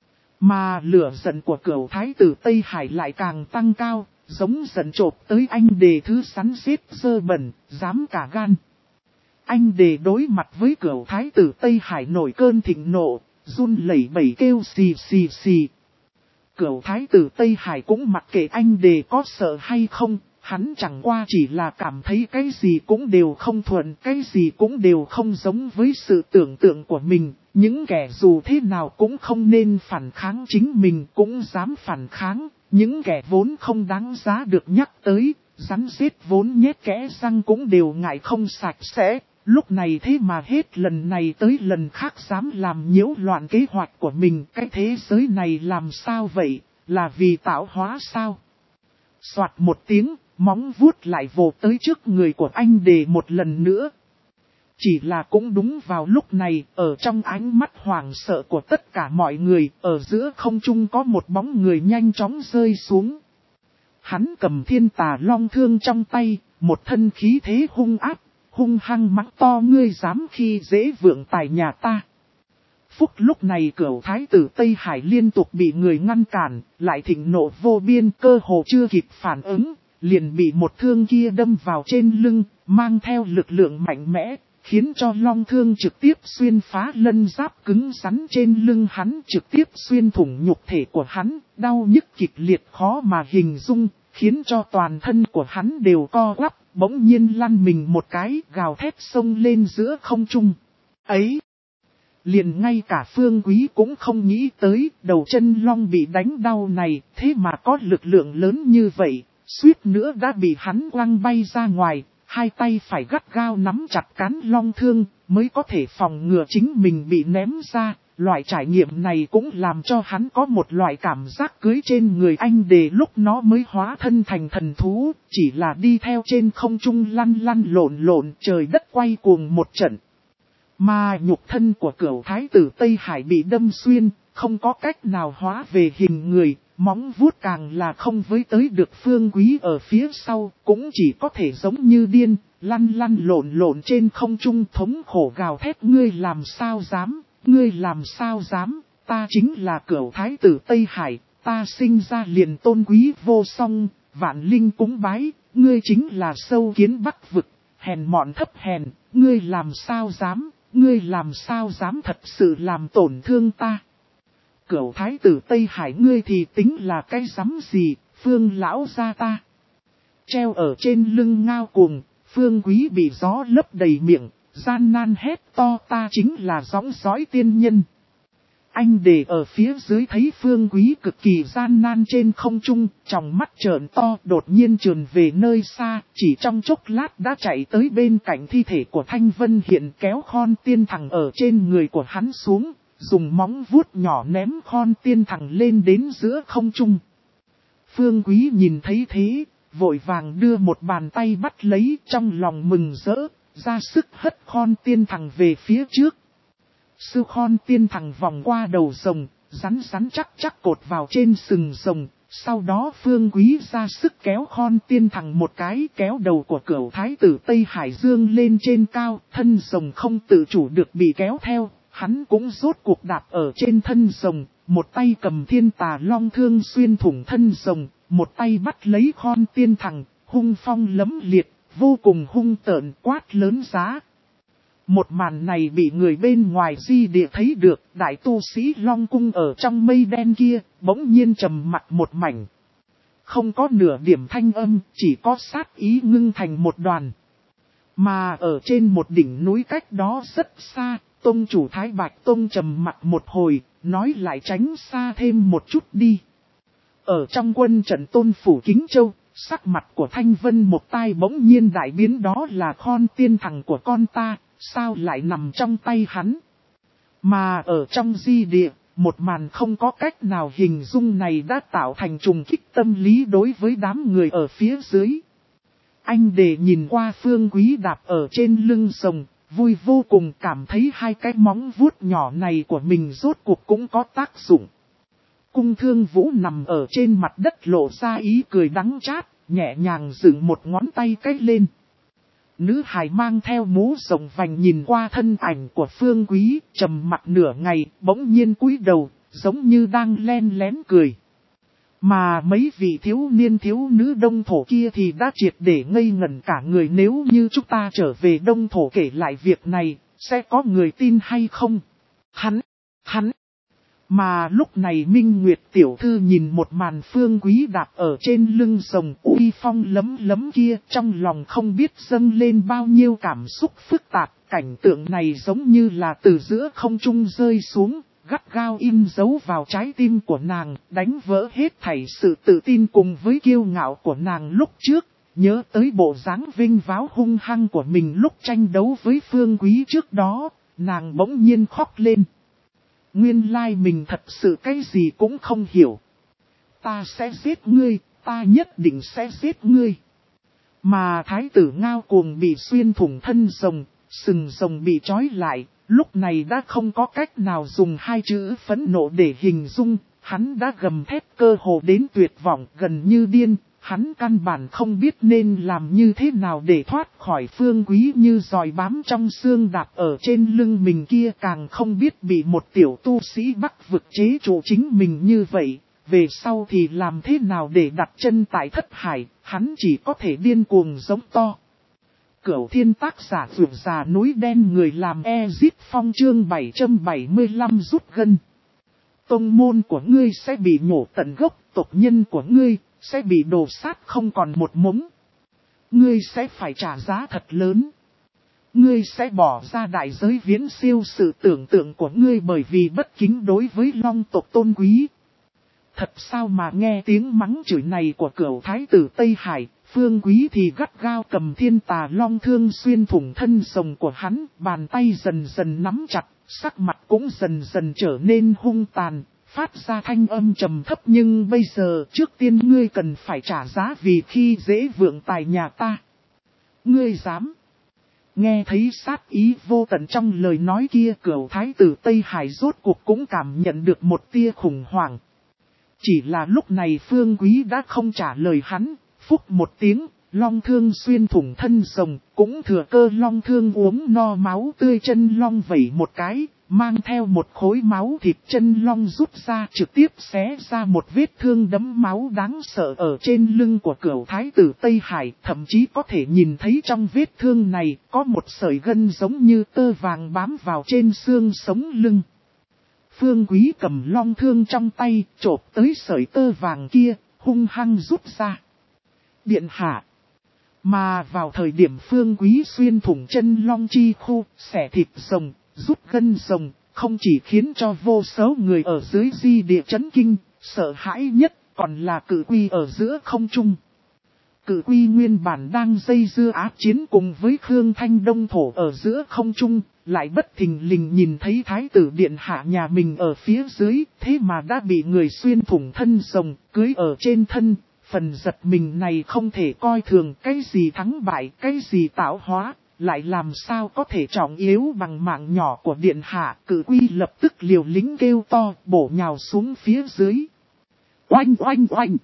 Mà lửa giận của Cửu Thái tử Tây Hải lại càng tăng cao, giống giận chộp tới anh đề thứ sắn xếp dơ bẩn, dám cả gan. Anh đề đối mặt với Cửu Thái tử Tây Hải nổi cơn thịnh nộ, run lẩy bẩy kêu xì xì xì. Cửu Thái tử Tây Hải cũng mặc kệ anh đề có sợ hay không, hắn chẳng qua chỉ là cảm thấy cái gì cũng đều không thuận, cái gì cũng đều không giống với sự tưởng tượng của mình. Những kẻ dù thế nào cũng không nên phản kháng chính mình cũng dám phản kháng. Những kẻ vốn không đáng giá được nhắc tới, rắn rết vốn nhét kẽ răng cũng đều ngại không sạch sẽ. Lúc này thế mà hết lần này tới lần khác dám làm nhiễu loạn kế hoạch của mình. Cái thế giới này làm sao vậy? Là vì tạo hóa sao? Soạt một tiếng, móng vuốt lại vồ tới trước người của anh đề một lần nữa. Chỉ là cũng đúng vào lúc này, ở trong ánh mắt hoảng sợ của tất cả mọi người, ở giữa không trung có một bóng người nhanh chóng rơi xuống. Hắn cầm thiên tà long thương trong tay, một thân khí thế hung ác, hung hăng mắng to ngươi dám khi dễ Vượng Tài nhà ta. Phúc lúc này Cửu Thái tử Tây Hải liên tục bị người ngăn cản, lại thịnh nộ vô biên, cơ hồ chưa kịp phản ứng, liền bị một thương kia đâm vào trên lưng, mang theo lực lượng mạnh mẽ, khiến cho long thương trực tiếp xuyên phá lân giáp cứng rắn trên lưng hắn, trực tiếp xuyên thủng nhục thể của hắn, đau nhức kịch liệt khó mà hình dung, khiến cho toàn thân của hắn đều co quắp, bỗng nhiên lăn mình một cái, gào thét xông lên giữa không trung. Ấy! Liền ngay cả Phương Quý cũng không nghĩ tới, đầu chân long bị đánh đau này, thế mà có lực lượng lớn như vậy, suýt nữa đã bị hắn quăng bay ra ngoài, hai tay phải gắt gao nắm chặt cán long thương, mới có thể phòng ngừa chính mình bị ném ra. Loại trải nghiệm này cũng làm cho hắn có một loại cảm giác cưới trên người anh đề lúc nó mới hóa thân thành thần thú, chỉ là đi theo trên không trung lăn lăn lộn lộn, trời đất quay cuồng một trận. Mà nhục thân của Cửu Thái tử Tây Hải bị đâm xuyên, không có cách nào hóa về hình người, móng vuốt càng là không với tới được Phương Quý ở phía sau, cũng chỉ có thể giống như điên, lăn lăn lộn lộn trên không trung thống khổ gào thét ngươi làm sao dám, ngươi làm sao dám, ta chính là Cửu Thái tử Tây Hải, ta sinh ra liền tôn quý vô song, vạn linh cúng bái, ngươi chính là sâu kiến Bắc vực, hèn mọn thấp hèn, ngươi làm sao dám. Ngươi làm sao dám thật sự làm tổn thương ta? Cửu Thái tử Tây Hải ngươi thì tính là cái rắm gì, Phương lão gia ta. Treo ở trên lưng ngao cuồng, Phương Quý bị gió lấp đầy miệng, gian nan hét to ta chính là dõng dõi tiên nhân. Anh để ở phía dưới thấy Phương Quý cực kỳ gian nan trên không trung, trong mắt trợn to đột nhiên trườn về nơi xa, chỉ trong chốc lát đã chạy tới bên cạnh thi thể của Thanh Vân Hiện kéo khon tiên thẳng ở trên người của hắn xuống, dùng móng vuốt nhỏ ném khon tiên thẳng lên đến giữa không trung. Phương Quý nhìn thấy thế, vội vàng đưa một bàn tay bắt lấy trong lòng mừng rỡ, ra sức hất khon tiên thẳng về phía trước. Sư khon tiên thẳng vòng qua đầu rồng, rắn rắn chắc chắc cột vào trên sừng rồng, sau đó Phương Quý ra sức kéo khon tiên thẳng một cái kéo đầu của Cửu Thái tử Tây Hải Dương lên trên cao, thân rồng không tự chủ được bị kéo theo, hắn cũng rốt cuộc đạp ở trên thân rồng, một tay cầm thiên tà long thương xuyên thủng thân rồng, một tay bắt lấy khon tiên thẳng, hung phong lấm liệt, vô cùng hung tợn quát lớn giá. Một màn này bị người bên ngoài di địa thấy được, đại tu sĩ Long Cung ở trong mây đen kia, bỗng nhiên trầm mặc một mảnh. Không có nửa điểm thanh âm, chỉ có sát ý ngưng thành một đoàn. Mà ở trên một đỉnh núi cách đó rất xa, Tông chủ Thái Bạch Tông trầm mặc một hồi, nói lại tránh xa thêm một chút đi. Ở trong quân trận Tôn Phủ Kính Châu, sắc mặt của Thanh Vân một tai bỗng nhiên đại biến, đó là Khon Tiên thằng của con ta, sao lại nằm trong tay hắn. Mà ở trong di địa, một màn không có cách nào hình dung này đã tạo thành trùng kích tâm lý đối với đám người ở phía dưới. Anh để nhìn qua Phương Quý đạp ở trên lưng rồng, vui vô cùng, cảm thấy hai cái móng vuốt nhỏ này của mình rốt cuộc cũng có tác dụng. Cung Thương Vũ nằm ở trên mặt đất lộ ra ý cười đắng chát, nhẹ nhàng dựng một ngón tay cái lên. Nữ hài mang theo mũ rộng vành nhìn qua thân ảnh của Phương Quý, trầm mặt nửa ngày, bỗng nhiên cúi đầu, giống như đang len lén cười. Mà mấy vị thiếu niên thiếu nữ Đông Thổ kia thì đã triệt để ngây ngẩn cả người, nếu như chúng ta trở về Đông Thổ kể lại việc này, sẽ có người tin hay không? Hắn, hắn. Mà lúc này Minh Nguyệt tiểu thư nhìn một màn Phương Quý đạp ở trên lưng rồng uy phong lấm lấm kia, trong lòng không biết dâng lên bao nhiêu cảm xúc phức tạp. Cảnh tượng này giống như là từ giữa không trung rơi xuống, gắt gao in dấu vào trái tim của nàng, đánh vỡ hết thảy sự tự tin cùng với kiêu ngạo của nàng lúc trước. Nhớ tới bộ dáng vinh váo hung hăng của mình lúc tranh đấu với Phương Quý trước đó, nàng bỗng nhiên khóc lên. Nguyên lai mình thật sự cái gì cũng không hiểu. Ta sẽ giết ngươi, ta nhất định sẽ giết ngươi. Mà thái tử Ngao Cuồng bị xuyên thủng thân rồng, sừng rồng bị trói lại, lúc này đã không có cách nào dùng hai chữ phẫn nộ để hình dung, hắn đã gầm thét cơ hồ đến tuyệt vọng, gần như điên. Hắn căn bản không biết nên làm như thế nào để thoát khỏi Phương Quý như giòi bám trong xương đạp ở trên lưng mình kia, càng không biết bị một tiểu tu sĩ Bắc vực chế trụ chính mình như vậy. Về sau thì làm thế nào để đặt chân tại thất hải, hắn chỉ có thể điên cuồng giống to. Cửu Thiên tác giả vượt già núi đen, người làm Ezit Phong chương bảy trăm bảy mươi lăm rút gân. Tông môn của ngươi sẽ bị nhổ tận gốc, tộc nhân của ngươi sẽ bị đổ sát không còn một mống. Ngươi sẽ phải trả giá thật lớn. Ngươi sẽ bỏ ra đại giới viễn siêu sự tưởng tượng của ngươi bởi vì bất kính đối với Long tộc tôn quý. Thật sao mà nghe tiếng mắng chửi này của cửu thái tử Tây Hải, Phương Quý thì gắt gao cầm thiên tà long thương xuyên thủng thân rồng của hắn, bàn tay dần dần nắm chặt, sắc mặt cũng dần dần trở nên hung tàn. Phát ra thanh âm trầm thấp, nhưng bây giờ trước tiên ngươi cần phải trả giá vì khi dễ vượng tài nhà ta. Ngươi dám. Nghe thấy sát ý vô tận trong lời nói kia, cửu thái tử Tây Hải rốt cuộc cũng cảm nhận được một tia khủng hoảng. Chỉ là lúc này Phương Quý đã không trả lời hắn, phúc một tiếng, long thương xuyên thủng thân rồng, cũng thừa cơ long thương uống no máu tươi, chân long vẩy một cái. Mang theo một khối máu thịt chân long rút ra, trực tiếp xé ra một vết thương đẫm máu đáng sợ ở trên lưng của cửu thái tử Tây Hải. Thậm chí có thể nhìn thấy trong vết thương này có một sợi gân giống như tơ vàng bám vào trên xương sống lưng. Phương Quý cầm long thương trong tay, chộp tới sợi tơ vàng kia, hung hăng rút ra. Điện hạ. Mà vào thời điểm Phương Quý xuyên thủng chân long chi khu, xẻ thịt rồng, rút gân rồng, không chỉ khiến cho vô số người ở dưới di địa chấn kinh, sợ hãi nhất còn là Cự Quy ở giữa không trung. Cự Quy nguyên bản đang dây dưa ác chiến cùng với Khương Thanh Đông Thổ ở giữa không trung, lại bất thình lình nhìn thấy thái tử điện hạ nhà mình ở phía dưới, thế mà đã bị người xuyên thủng thân rồng, cưới ở trên thân. Phần giật mình này không thể coi thường, cái gì thắng bại, cái gì tạo hóa, lại làm sao có thể trọng yếu bằng mạng nhỏ của điện hạ. Cự Quy lập tức liều lĩnh kêu to, bổ nhào xuống phía dưới. Oanh oanh oanh!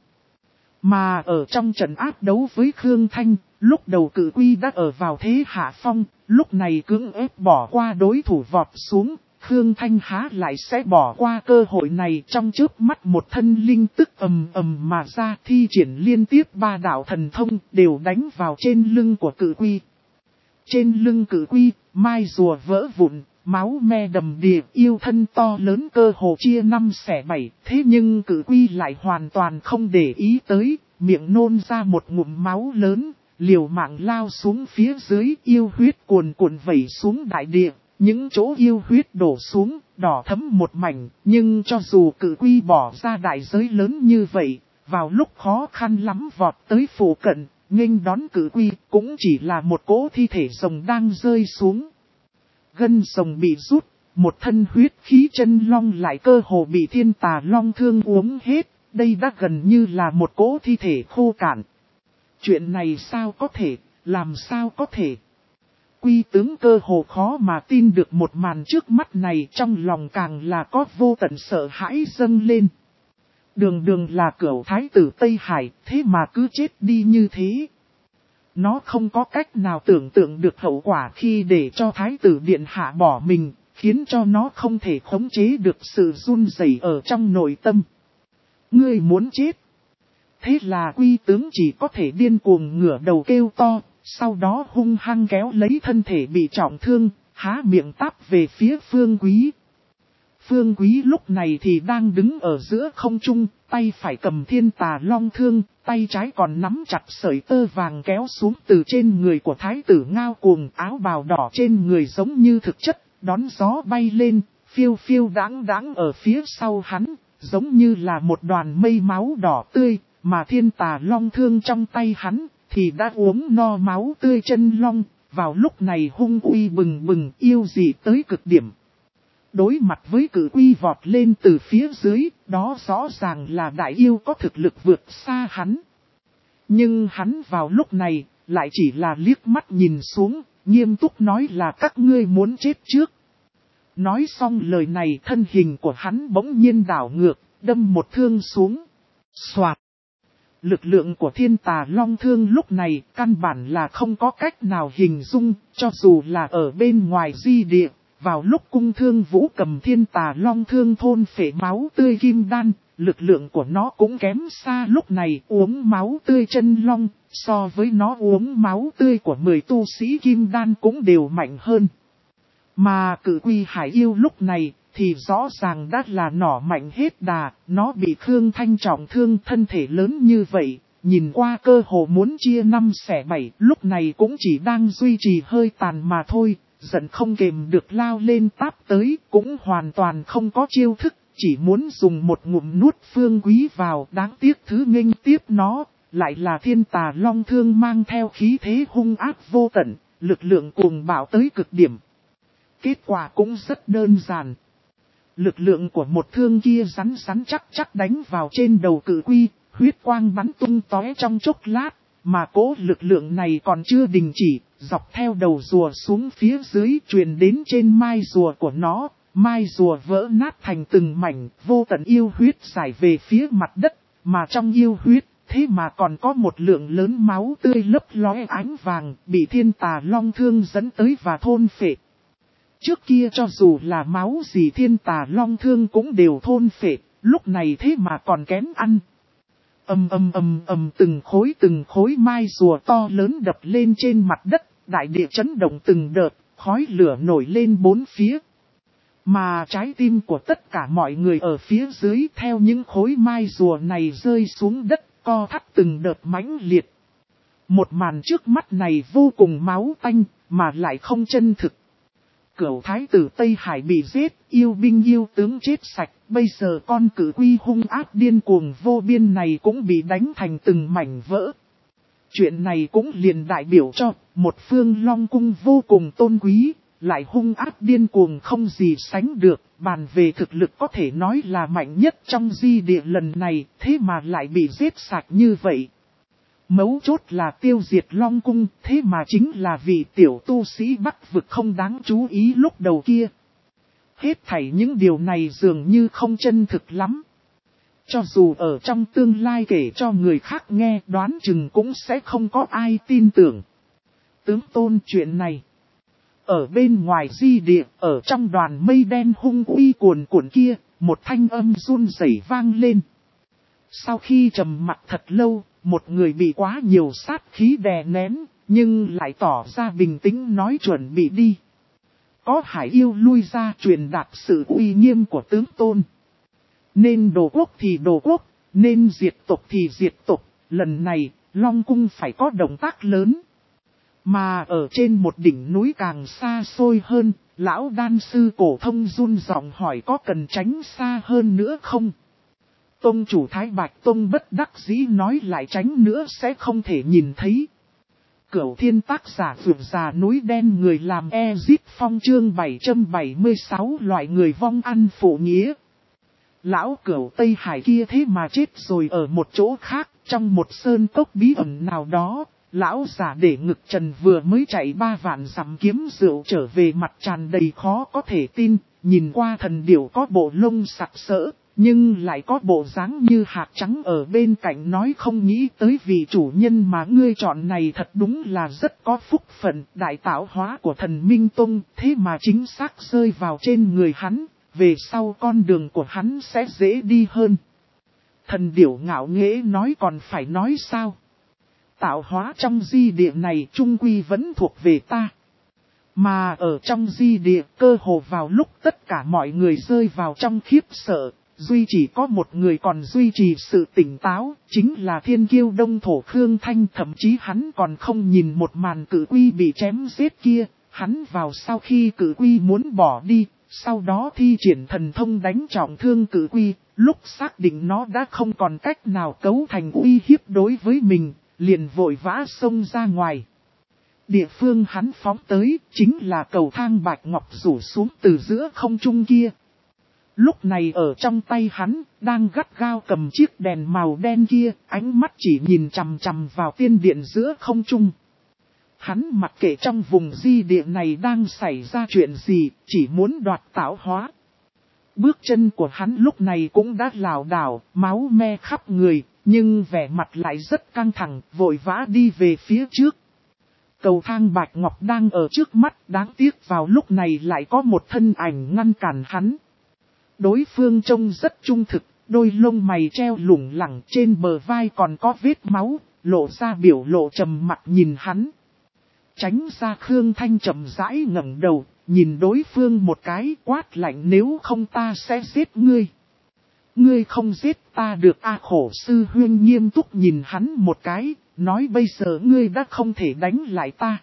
Mà ở trong trận áp đấu với Khương Thanh, lúc đầu Cự Quy đã ở vào thế hạ phong, lúc này cưỡng ép bỏ qua đối thủ vọt xuống. Khương Thanh há lại sẽ bỏ qua cơ hội này, trong chớp mắt một thân linh tức ầm ầm mà ra, thi triển liên tiếp ba đạo thần thông đều đánh vào trên lưng của Cự Quy. Trên lưng cử quy, mai rùa vỡ vụn, máu me đầm đìa, yêu thân to lớn cơ hồ chia năm xẻ bảy. Thế nhưng cử quy lại hoàn toàn không để ý tới, miệng nôn ra một ngụm máu lớn, liều mạng lao xuống phía dưới, yêu huyết cuồn cuộn vẩy xuống đại địa. Những chỗ yêu huyết đổ xuống, đỏ thấm một mảnh, nhưng cho dù cử quy bỏ ra đại giới lớn như vậy, vào lúc khó khăn lắm vọt tới phủ cận, nghênh đón cử quy, cũng chỉ là một cỗ thi thể rồng đang rơi xuống. Gân rồng bị rút, một thân huyết khí chân long lại cơ hồ bị thiên tà long thương uống hết, đây đã gần như là một cỗ thi thể khô cạn. Chuyện này sao có thể, làm sao có thể? Quy tướng cơ hồ khó mà tin được một màn trước mắt này, trong lòng càng là có vô tận sợ hãi dâng lên. Đường đường là cửu thái tử Tây Hải, thế mà cứ chết đi như thế. Nó không có cách nào tưởng tượng được hậu quả khi để cho thái tử điện hạ bỏ mình, khiến cho nó không thể khống chế được sự run rẩy ở trong nội tâm. Ngươi muốn chết. Thế là quy tướng chỉ có thể điên cuồng ngửa đầu kêu to, sau đó hung hăng kéo lấy thân thể bị trọng thương, há miệng táp về phía Phương Quý. Phương Quý lúc này thì đang đứng ở giữa không trung, tay phải cầm thiên tà long thương, tay trái còn nắm chặt sợi tơ vàng kéo xuống từ trên người của thái tử Ngao Cuồng, áo bào đỏ trên người giống như thực chất, đón gió bay lên, phiêu phiêu đáng đáng ở phía sau hắn, giống như là một đoàn mây máu đỏ tươi, mà thiên tà long thương trong tay hắn thì đã uống no máu tươi chân long, vào lúc này hung uy bừng bừng, yêu dị tới cực điểm. Đối mặt với cử quy vọt lên từ phía dưới, đó rõ ràng là đại yêu có thực lực vượt xa hắn. Nhưng hắn vào lúc này, lại chỉ là liếc mắt nhìn xuống, nghiêm túc nói là các ngươi muốn chết trước. Nói xong lời này, thân hình của hắn bỗng nhiên đảo ngược, đâm một thương xuống. Soạt! Lực lượng của thiên tà long thương lúc này căn bản là không có cách nào hình dung, cho dù là ở bên ngoài di địa. Vào lúc cung thương vũ cầm thiên tà long thương thôn phệ máu tươi kim đan, lực lượng của nó cũng kém xa lúc này uống máu tươi chân long, so với nó uống máu tươi của mười tu sĩ kim đan cũng đều mạnh hơn. Mà cử quy hải yêu lúc này thì rõ ràng đã là nỏ mạnh hết đà, nó bị Khương Thanh trọng thương, thân thể lớn như vậy, nhìn qua cơ hồ muốn chia năm xẻ bảy, lúc này cũng chỉ đang duy trì hơi tàn mà thôi. Giận không kềm được lao lên táp tới, cũng hoàn toàn không có chiêu thức, chỉ muốn dùng một ngụm nuốt Phương Quý vào, đáng tiếc thứ nghênh tiếp nó, lại là thiên tà long thương mang theo khí thế hung ác vô tận, lực lượng cuồng bạo tới cực điểm. Kết quả cũng rất đơn giản. Lực lượng của một thương kia rắn rắn chắc chắc đánh vào trên đầu cử quy, huyết quang bắn tung tóe trong chốc lát. Mà cố lực lượng này còn chưa đình chỉ, dọc theo đầu rùa xuống phía dưới truyền đến trên mai rùa của nó, mai rùa vỡ nát thành từng mảnh, vô tận yêu huyết giải về phía mặt đất, mà trong yêu huyết, thế mà còn có một lượng lớn máu tươi lấp lóe ánh vàng, bị thiên tà long thương dẫn tới và thôn phệ. Trước kia cho dù là máu gì thiên tà long thương cũng đều thôn phệ, lúc này thế mà còn kém ăn. Ầm ầm ầm ầm từng khối từng khối mai rùa to lớn đập lên trên mặt đất, đại địa chấn động từng đợt, khói lửa nổi lên bốn phía. Mà trái tim của tất cả mọi người ở phía dưới theo những khối mai rùa này rơi xuống đất, co thắt từng đợt mãnh liệt. Một màn trước mắt này vô cùng máu tanh, mà lại không chân thực. Cửu thái tử Tây Hải bị giết, yêu binh yêu tướng chết sạch, bây giờ con cử quy hung ác điên cuồng vô biên này cũng bị đánh thành từng mảnh vỡ. Chuyện này cũng liền đại biểu cho một phương long cung vô cùng tôn quý, lại hung ác điên cuồng không gì sánh được, bàn về thực lực có thể nói là mạnh nhất trong di địa lần này, thế mà lại bị giết sạch như vậy. Mấu chốt là tiêu diệt long cung, thế mà chính là vị tiểu tu sĩ Bắc vực không đáng chú ý lúc đầu kia. Hết thảy những điều này dường như không chân thực lắm. Cho dù ở trong tương lai kể cho người khác nghe, đoán chừng cũng sẽ không có ai tin tưởng. Tướng tôn chuyện này. Ở bên ngoài di địa, ở trong đoàn mây đen hung uy cuồn cuộn kia, một thanh âm run rẩy vang lên. Sau khi trầm mặc thật lâu, một người bị quá nhiều sát khí đè nén, nhưng lại tỏ ra bình tĩnh nói chuẩn bị đi. Có hải yêu lui ra truyền đạt sự uy nghiêm của tướng tôn. Nên đổ quốc thì đổ quốc, nên diệt tộc thì diệt tộc, lần này Long Cung phải có động tác lớn. Mà ở trên một đỉnh núi càng xa xôi hơn, lão đan sư cổ thông run giọng hỏi có cần tránh xa hơn nữa không? Tông chủ Thái Bạch Tông bất đắc dĩ nói lại tránh nữa sẽ không thể nhìn thấy. Cửu Thiên tác giả vượt già núi đen người làm Ezit Phong chương bảy trăm bảy mươi sáu loại người vong ăn phụ nghĩa. Lão Cửu Tây Hải kia thế mà chết rồi ở một chỗ khác, trong một sơn cốc bí ẩn nào đó. Lão giả để ngực trần vừa mới chạy ba vạn dặm kiếm rượu trở về mặt tràn đầy khó có thể tin, nhìn qua thần điểu có bộ lông sặc sỡ, nhưng lại có bộ dáng như hạt trắng ở bên cạnh nói không nghĩ tới vị chủ nhân mà ngươi chọn này thật đúng là rất có phúc phận, đại tạo hóa của thần Minh Tông, thế mà chính xác rơi vào trên người hắn, về sau con đường của hắn sẽ dễ đi hơn. Thần điểu ngạo nghễ nói còn phải nói sao? Tạo hóa trong di địa này trung quy vẫn thuộc về ta. Mà ở trong di địa cơ hồ vào lúc tất cả mọi người rơi vào trong khiếp sợ, duy chỉ có một người còn duy trì sự tỉnh táo, chính là thiên kiêu đông thổ Khương Thanh. Thậm chí hắn còn không nhìn một màn cử quy bị chém giết kia, hắn vào sau khi cử quy muốn bỏ đi, sau đó thi triển thần thông đánh trọng thương cử quy, lúc xác định nó đã không còn cách nào cấu thành uy hiếp đối với mình. Liền vội vã xông ra ngoài. Địa phương hắn phóng tới chính là cầu thang bạch ngọc rủ xuống từ giữa không trung kia. Lúc này ở trong tay hắn đang gắt gao cầm chiếc đèn màu đen kia, ánh mắt chỉ nhìn chằm chằm vào tiên điện giữa không trung. Hắn mặc kệ trong vùng di địa này đang xảy ra chuyện gì, chỉ muốn đoạt tạo hóa. Bước chân của hắn lúc này cũng đã lảo đảo, máu me khắp người. Nhưng vẻ mặt lại rất căng thẳng, vội vã đi về phía trước. Cầu thang bạch ngọc đang ở trước mắt, đáng tiếc vào lúc này lại có một thân ảnh ngăn cản hắn. Đối phương trông rất trung thực, đôi lông mày treo lủng lẳng, trên bờ vai còn có vết máu, lộ ra biểu lộ trầm mặc nhìn hắn. Tránh ra Khương Thanh chậm rãi ngẩng đầu, nhìn đối phương một cái quát lạnh nếu không ta sẽ giết ngươi. Ngươi không giết ta được a khổ sư huyên nghiêm túc nhìn hắn một cái, nói bây giờ ngươi đã không thể đánh lại ta.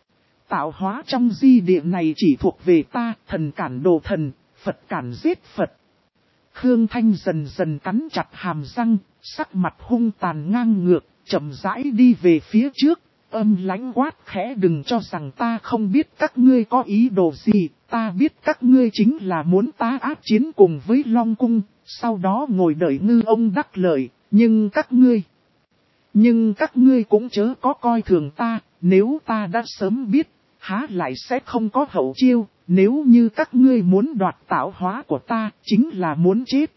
Tạo hóa trong di địa này chỉ thuộc về ta, thần cản đồ thần, Phật cản giết Phật. Khương Thanh dần dần cắn chặt hàm răng, sắc mặt hung tàn ngang ngược, chậm rãi đi về phía trước, âm lãnh quát khẽ đừng cho rằng ta không biết các ngươi có ý đồ gì, ta biết các ngươi chính là muốn ta ác chiến cùng với Long Cung. Sau đó ngồi đợi ngư ông đắc lợi, nhưng các ngươi, nhưng các ngươi cũng chớ có coi thường ta, nếu ta đã sớm biết, há lại sẽ không có hậu chiêu, nếu như các ngươi muốn đoạt tạo hóa của ta, chính là muốn chết.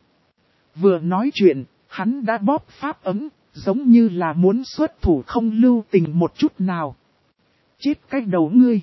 Vừa nói chuyện, hắn đã bóp pháp ấm, giống như là muốn xuất thủ không lưu tình một chút nào. Chết cái đầu ngươi.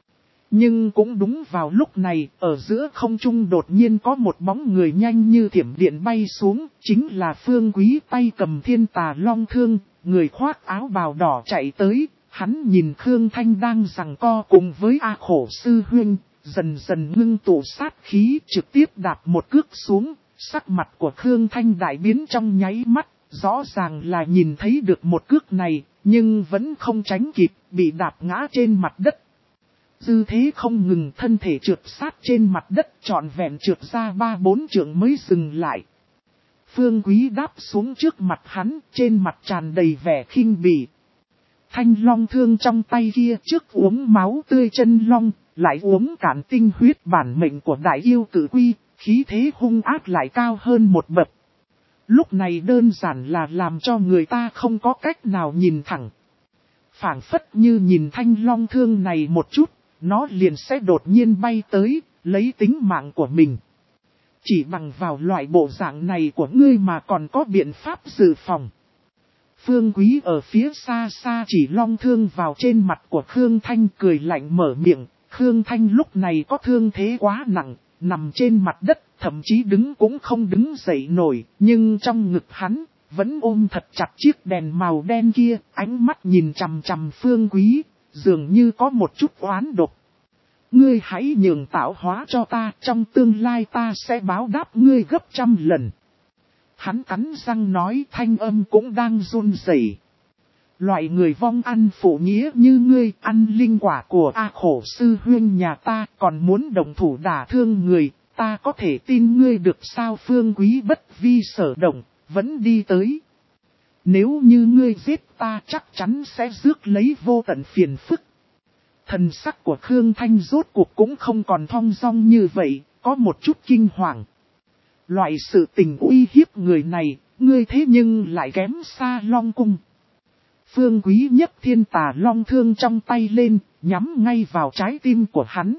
Nhưng cũng đúng vào lúc này, ở giữa không trung đột nhiên có một bóng người nhanh như thiểm điện bay xuống, chính là Phương Quý tay cầm thiên tà long thương, người khoác áo bào đỏ chạy tới, hắn nhìn Khương Thanh đang giằng co cùng với A khổ sư huynh, dần dần ngưng tụ sát khí, trực tiếp đạp một cước xuống, sắc mặt của Khương Thanh đại biến trong nháy mắt, rõ ràng là nhìn thấy được một cước này, nhưng vẫn không tránh kịp, bị đạp ngã trên mặt đất. Dư thế không ngừng, thân thể trượt sát trên mặt đất trọn vẹn trượt ra ba bốn trượng mới dừng lại. Phương Quý đáp xuống trước mặt hắn, trên mặt tràn đầy vẻ khinh bỉ. Thanh long thương trong tay kia trước uống máu tươi chân long, lại uống cạn tinh huyết bản mệnh của đại yêu cử quy, khí thế hung ác lại cao hơn một bậc. Lúc này đơn giản là làm cho người ta không có cách nào nhìn thẳng. Phảng phất như nhìn thanh long thương này một chút, nó liền sẽ đột nhiên bay tới, lấy tính mạng của mình. Chỉ bằng vào loại bộ dạng này của ngươi mà còn có biện pháp dự phòng. Phương Quý ở phía xa xa chỉ long thương vào trên mặt của Khương Thanh cười lạnh mở miệng. Khương Thanh lúc này có thương thế quá nặng, nằm trên mặt đất, thậm chí đứng cũng không đứng dậy nổi. Nhưng trong ngực hắn, vẫn ôm thật chặt chiếc đèn màu đen kia, ánh mắt nhìn chằm chằm Phương Quý. dường như có một chút oán độc. Ngươi hãy nhường tạo hóa cho ta, trong tương lai ta sẽ báo đáp ngươi gấp trăm lần. Hắn cắn răng nói, thanh âm cũng đang run rẩy. Loại người vong ăn phụ nghĩa như ngươi, ăn linh quả của A Khổ sư huynh nhà ta, còn muốn đồng thủ đả thương người, ta có thể tin ngươi được sao? Phương Quý bất vi sở động, vẫn đi tới. Nếu như ngươi giết ta chắc chắn sẽ rước lấy vô tận phiền phức. Thần sắc của Khương Thanh rốt cuộc cũng không còn thong dong như vậy, có một chút kinh hoàng. Loại sự tình uy hiếp người này, ngươi thế nhưng lại kém xa Long Cung. Phương Quý nhấc thiên tà long thương trong tay lên, nhắm ngay vào trái tim của hắn.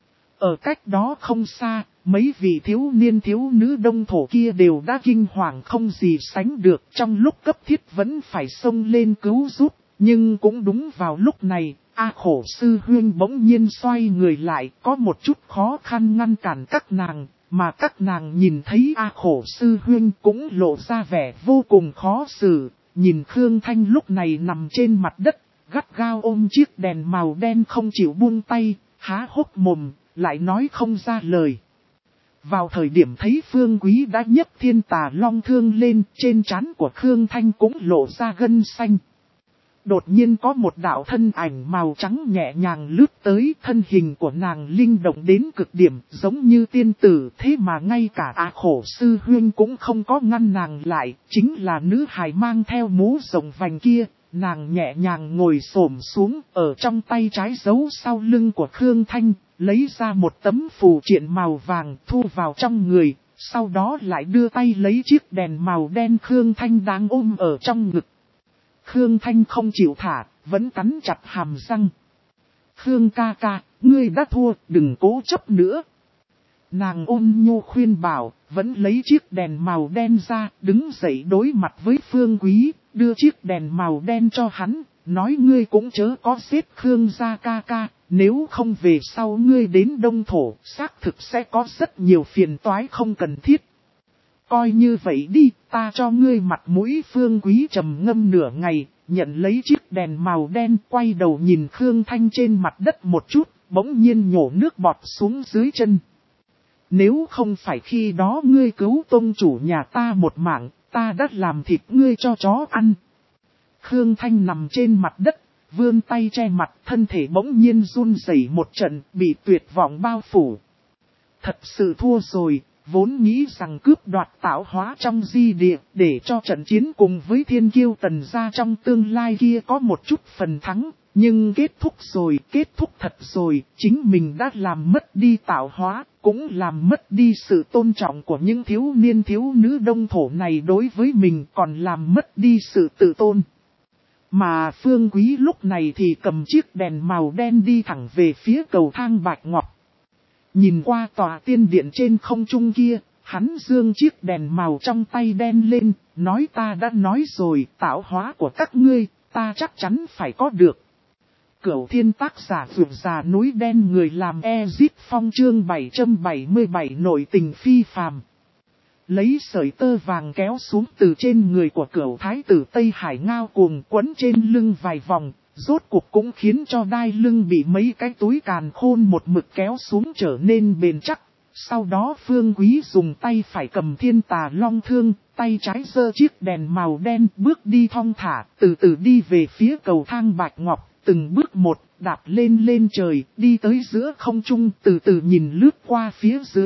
Ở cách đó không xa, mấy vị thiếu niên thiếu nữ đông thổ kia đều đã kinh hoàng không gì sánh được, trong lúc cấp thiết vẫn phải xông lên cứu giúp. Nhưng cũng đúng vào lúc này, A Khổ sư huynh bỗng nhiên xoay người lại, có một chút khó khăn ngăn cản các nàng, mà các nàng nhìn thấy A Khổ sư huynh cũng lộ ra vẻ vô cùng khó xử. Nhìn Khương Thanh lúc này nằm trên mặt đất, gắt gao ôm chiếc đèn màu đen không chịu buông tay, há hốc mồm, lại nói không ra lời. Vào thời điểm thấy Phương Quý đã nhấc thiên tà long thương lên, trên trán của Khương Thanh cũng lộ ra gân xanh. Đột nhiên có một đạo thân ảnh màu trắng nhẹ nhàng lướt tới, thân hình của nàng linh động đến cực điểm, giống như tiên tử, thế mà ngay cả A Khổ sư huynh cũng không có ngăn nàng lại, chính là nữ hài mang theo mũ rồng vành kia. Nàng nhẹ nhàng ngồi xổm xuống, ở trong tay trái giấu sau lưng của Khương Thanh, lấy ra một tấm phù triện màu vàng thu vào trong người, sau đó lại đưa tay lấy chiếc đèn màu đen Khương Thanh đang ôm ở trong ngực. Khương Thanh không chịu thả, vẫn cắn chặt hàm răng. Khương ca ca, ngươi đã thua, đừng cố chấp nữa. Nàng ôn nhu khuyên bảo, vẫn lấy chiếc đèn màu đen ra, đứng dậy đối mặt với Phương Quý, đưa chiếc đèn màu đen cho hắn, nói ngươi cũng chớ có giết Khương gia ca ca, nếu không về sau ngươi đến Đông Thổ, xác thực sẽ có rất nhiều phiền toái không cần thiết. Coi như vậy đi, ta cho ngươi mặt mũi. Phương Quý trầm ngâm nửa ngày, nhận lấy chiếc đèn màu đen, quay đầu nhìn Khương Thanh trên mặt đất một chút, bỗng nhiên nhổ nước bọt xuống dưới chân. Nếu không phải khi đó ngươi cứu tông chủ nhà ta một mạng, ta đã làm thịt ngươi cho chó ăn. Khương Thanh nằm trên mặt đất, vươn tay che mặt, thân thể bỗng nhiên run rẩy một trận, bị tuyệt vọng bao phủ. Thật sự thua rồi. Vốn nghĩ rằng cướp đoạt tạo hóa trong di địa, để cho trận chiến cùng với thiên kiêu tần gia trong tương lai kia có một chút phần thắng, nhưng kết thúc rồi, kết thúc thật rồi, chính mình đã làm mất đi tạo hóa, cũng làm mất đi sự tôn trọng của những thiếu niên thiếu nữ đông thổ này đối với mình, còn làm mất đi sự tự tôn. Mà Phương Quý lúc này thì cầm chiếc đèn màu đen đi thẳng về phía cầu thang Bạch Ngọc. Nhìn qua tòa tiên điện trên không trung kia, hắn giương chiếc đèn màu trong tay đen lên, nói ta đã nói rồi, tạo hóa của các ngươi, ta chắc chắn phải có được. Cửu thiên tác giả vượt già núi đen người làm Ezit Phong chương bảy trăm bảy mươi bảy nội tình phi phàm. Lấy sợi tơ vàng kéo xuống từ trên người của cửu thái tử Tây Hải ngao cuồng quấn trên lưng vài vòng. Rốt cuộc cũng khiến cho đai lưng bị mấy cái túi càn khôn một mực kéo xuống trở nên bền chắc. Sau đó Phương Quý dùng tay phải cầm thiên tà long thương, tay trái giơ chiếc đèn màu đen bước đi thong thả, từ từ đi về phía cầu thang Bạch Ngọc, từng bước một, đạp lên lên trời, đi tới giữa không trung, từ từ nhìn lướt qua phía dưới.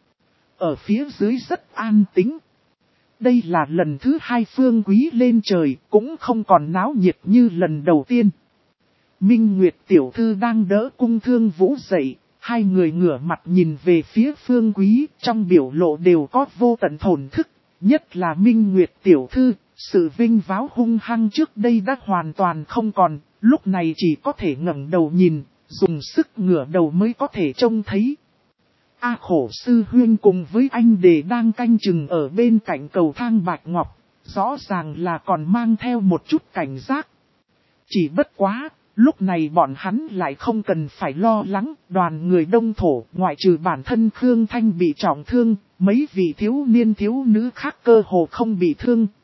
Ở phía dưới rất an tĩnh. Đây là lần thứ hai Phương Quý lên trời, cũng không còn náo nhiệt như lần đầu tiên. Minh Nguyệt tiểu thư đang đỡ cung thương vũ dậy, hai người ngửa mặt nhìn về phía Phương Quý, trong biểu lộ đều có vô tận thổn thức, nhất là Minh Nguyệt tiểu thư, sự vinh váo hung hăng trước đây đã hoàn toàn không còn, lúc này chỉ có thể ngẩng đầu nhìn, dùng sức ngửa đầu mới có thể trông thấy. A Khổ sư huynh cùng với anh đề đang canh chừng ở bên cạnh cầu thang Bạch Ngọc, rõ ràng là còn mang theo một chút cảnh giác. Chỉ bất quá, lúc này bọn hắn lại không cần phải lo lắng, đoàn người đông thổ, ngoại trừ bản thân Khương Thanh bị trọng thương, mấy vị thiếu niên thiếu nữ khác cơ hồ không bị thương,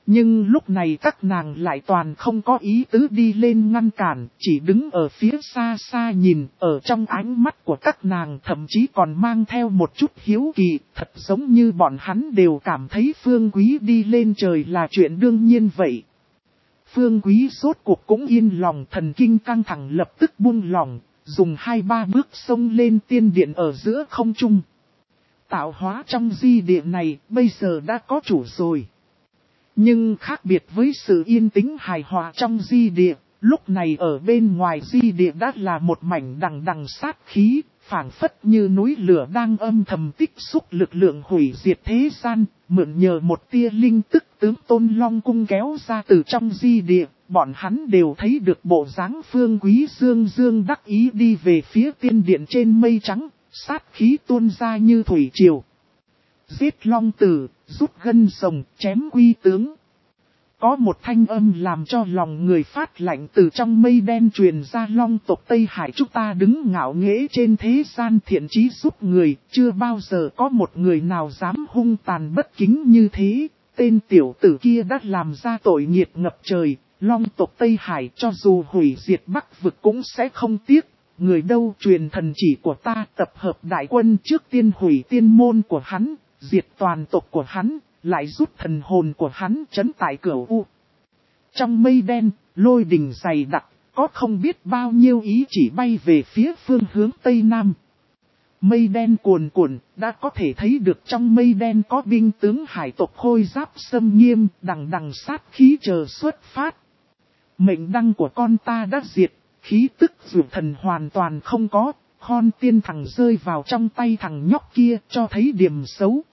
Nhưng lúc này các nàng lại toàn không có ý tứ đi lên ngăn cản, chỉ đứng ở phía xa xa nhìn, ở trong ánh mắt của các nàng thậm chí còn mang theo một chút hiếu kỳ, thật giống như bọn hắn đều cảm thấy Phương Quý đi lên trời là chuyện đương nhiên vậy. Phương Quý rốt cuộc cũng yên lòng, thần kinh căng thẳng lập tức buông lỏng, dùng hai ba bước xông lên tiên điện ở giữa không trung. Tạo hóa trong di địa này bây giờ đã có chủ rồi. Nhưng khác biệt với sự yên tĩnh hài hòa trong di địa, lúc này ở bên ngoài di địa đã là một mảnh đằng đằng sát khí, phảng phất như núi lửa đang âm thầm tích xúc lực lượng hủy diệt thế gian, mượn nhờ một tia linh tức tướng Tôn Long Cung kéo ra từ trong di địa, bọn hắn đều thấy được bộ dáng Phương Quý dương dương đắc ý đi về phía tiên điện trên mây trắng, sát khí tuôn ra như thủy triều. Giết long tử, rút gân rồng, chém quy tướng. Có một thanh âm làm cho lòng người phát lạnh từ trong mây đen truyền ra, long tộc Tây Hải chúng ta đứng ngạo nghễ trên thế gian thiện chí giúp người, chưa bao giờ có một người nào dám hung tàn bất kính như thế. Tên tiểu tử kia đã làm ra tội nghiệt ngập trời, long tộc Tây Hải cho dù hủy diệt Bắc vực cũng sẽ không tiếc. Người đâu truyền thần chỉ của ta, tập hợp đại quân trước tiên hủy tiên môn của hắn, diệt toàn tộc của hắn, lại rút thần hồn của hắn trấn tại Cửu U. Trong mây đen, lôi đình dày đặc, có không biết bao nhiêu ý chỉ bay về phía phương hướng Tây Nam. Mây đen cuồn cuộn, đã có thể thấy được trong mây đen có binh tướng hải tộc khôi giáp xâm nghiêm, đằng đằng sát khí chờ xuất phát. Mệnh đăng của con ta đã diệt, khí tức dụ thần hoàn toàn không có, Khon tiên thằng rơi vào trong tay thằng nhóc kia cho thấy điểm xấu.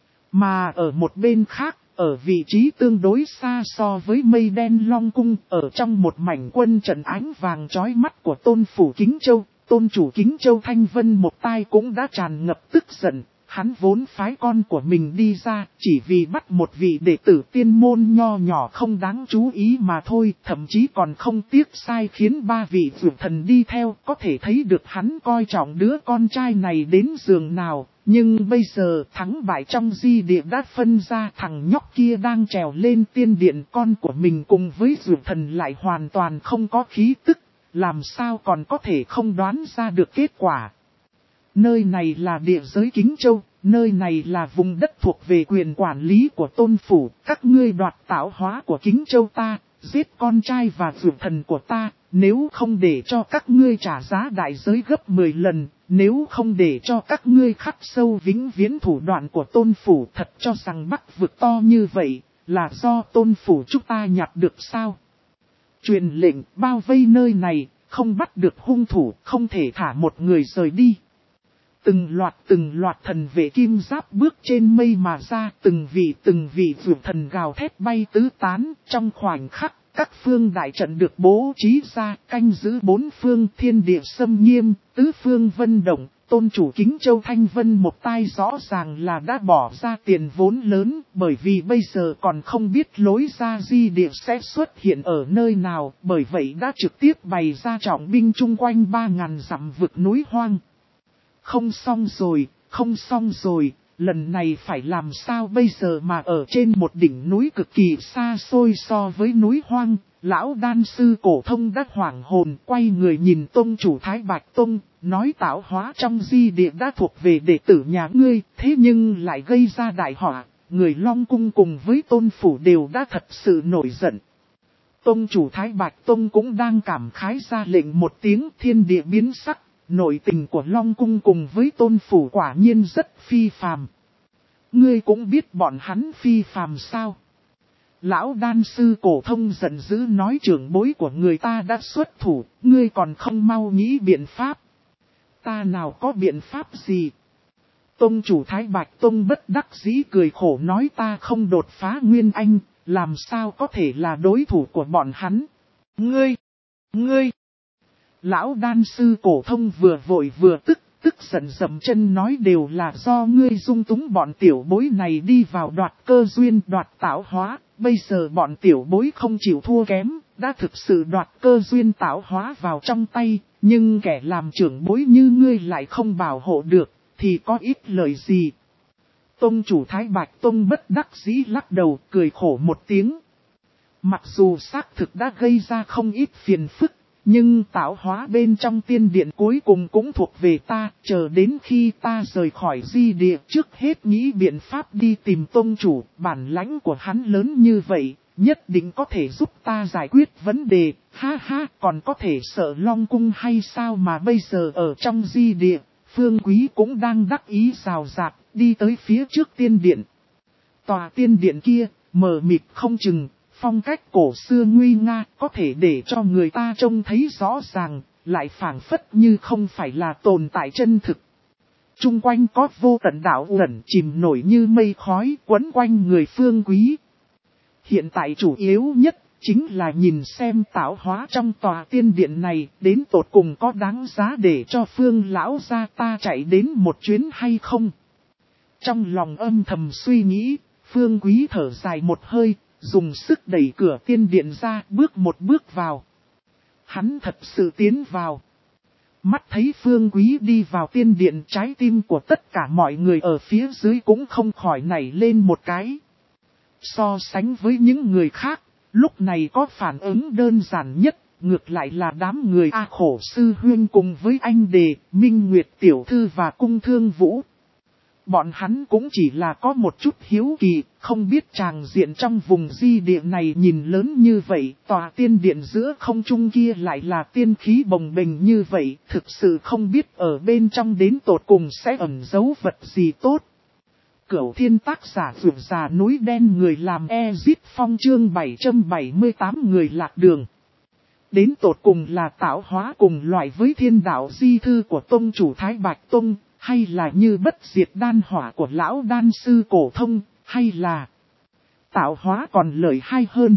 Mà ở một bên khác, ở vị trí tương đối xa so với mây đen Long Cung, ở trong một mảnh quân trận ánh vàng chói mắt của Tôn Phủ Kính Châu, Tôn chủ Kính Châu Thanh Vân một tai cũng đã tràn ngập tức giận. Hắn vốn phái con của mình đi ra, chỉ vì bắt một vị đệ tử tiên môn nho nhỏ không đáng chú ý mà thôi, thậm chí còn không tiếc sai khiến ba vị vượt thần đi theo, có thể thấy được hắn coi trọng đứa con trai này đến giường nào. Nhưng bây giờ thắng bại trong di địa đã phân ra, thằng nhóc kia đang trèo lên tiên điện, con của mình cùng với vượt thần lại hoàn toàn không có khí tức, làm sao còn có thể không đoán ra được kết quả. Nơi này là địa giới Kính Châu, nơi này là vùng đất thuộc về quyền quản lý của Tôn Phủ, các ngươi đoạt tạo hóa của Kính Châu ta, giết con trai và vượt thần của ta, nếu không để cho các ngươi trả giá đại giới gấp mười lần, nếu không để cho các ngươi khắc sâu vĩnh viễn thủ đoạn của Tôn Phủ, thật cho rằng Bắc vực to như vậy, là do Tôn Phủ chúng ta nhặt được sao? Truyền lệnh bao vây nơi này, không bắt được hung thủ, không thể thả một người rời đi. Từng loạt từng loạt thần vệ kim giáp bước trên mây mà ra, từng vị từng vị vượt thần gào thét bay tứ tán, trong khoảnh khắc, các phương đại trận được bố trí ra, canh giữ bốn phương thiên địa xâm nghiêm, tứ phương vân động, Tôn chủ Kính Châu Thanh Vân một tai rõ ràng là đã bỏ ra tiền vốn lớn, bởi vì bây giờ còn không biết lối ra di địa sẽ xuất hiện ở nơi nào, bởi vậy đã trực tiếp bày ra trọng binh chung quanh ba ngàn dặm vực núi hoang. Không xong rồi, không xong rồi, lần này phải làm sao bây giờ mà ở trên một đỉnh núi cực kỳ xa xôi so với núi hoang, lão đan sư Cổ Thông đã hoảng hồn quay người nhìn tông chủ Thái Bạch Tông, nói tạo hóa trong di địa đã thuộc về đệ tử nhà ngươi, thế nhưng lại gây ra đại họa, người Long Cung cùng với Tôn Phủ đều đã thật sự nổi giận. Tông chủ Thái Bạch Tông cũng đang cảm khái ra lệnh một tiếng, thiên địa biến sắc. Nội tình của Long Cung cùng với Tôn Phủ quả nhiên rất phi phàm. Ngươi cũng biết bọn hắn phi phàm sao? Lão đan sư Cổ Thông giận dữ nói, trưởng bối của người ta đã xuất thủ, ngươi còn không mau nghĩ biện pháp. Ta nào có biện pháp gì? Tông chủ Thái Bạch Tông bất đắc dĩ cười khổ nói, ta không đột phá Nguyên Anh, làm sao có thể là đối thủ của bọn hắn? Ngươi! Ngươi! Lão đan sư Cổ Thông vừa vội vừa tức, tức giận dậm chân nói, đều là do ngươi dung túng bọn tiểu bối này đi vào đoạt cơ duyên, đoạt tạo hóa, bây giờ bọn tiểu bối không chịu thua kém, đã thực sự đoạt cơ duyên tạo hóa vào trong tay, nhưng kẻ làm trưởng bối như ngươi lại không bảo hộ được, thì có ít lời gì. Tông chủ Thái Bạch Tông bất đắc dĩ lắc đầu cười khổ một tiếng. Mặc dù xác thực đã gây ra không ít phiền phức, nhưng tạo hóa bên trong tiên điện cuối cùng cũng thuộc về ta, chờ đến khi ta rời khỏi di địa trước hết nghĩ biện pháp đi tìm tông chủ, bản lãnh của hắn lớn như vậy, nhất định có thể giúp ta giải quyết vấn đề, ha ha, còn có thể sợ Long Cung hay sao mà bây giờ ở trong di địa, Phương Quý cũng đang đắc ý rào rạt, đi tới phía trước tiên điện. Tòa tiên điện kia, mờ mịt không chừng. Phong cách cổ xưa nguy nga có thể để cho người ta trông thấy rõ ràng, lại phảng phất như không phải là tồn tại chân thực. Trung quanh có vô tận đảo ẩn chìm nổi như mây khói quấn quanh người Phương Quý. Hiện tại chủ yếu nhất chính là nhìn xem tạo hóa trong tòa tiên điện này đến tột cùng có đáng giá để cho Phương lão gia ta chạy đến một chuyến hay không. Trong lòng âm thầm suy nghĩ, Phương Quý thở dài một hơi. Dùng sức đẩy cửa tiên điện ra bước một bước vào. Hắn thật sự tiến vào. Mắt thấy Phương Quý đi vào tiên điện, trái tim của tất cả mọi người ở phía dưới cũng không khỏi nảy lên một cái. So sánh với những người khác, lúc này có phản ứng đơn giản nhất, ngược lại là đám người A Khổ Sư Huyên cùng với anh Đề, Minh Nguyệt Tiểu Thư và Cung Thương Vũ. Bọn hắn cũng chỉ là có một chút hiếu kỳ, không biết tràng diện trong vùng di địa này nhìn lớn như vậy, tòa tiên điện giữa không trung kia lại là tiên khí bồng bềnh như vậy, thực sự không biết ở bên trong đến tột cùng sẽ ẩn giấu vật gì tốt. Cửu Thiên tác giả vượt già núi đen người làm Ezit Phong chương bảy trăm bảy mươi tám người lạc đường. Đến tột cùng là tạo hóa cùng loại với thiên đạo di thư của tông chủ Thái Bạch Tông. Hay là như bất diệt đan hỏa của lão đan sư cổ thông, hay là tạo hóa còn lợi hay hơn.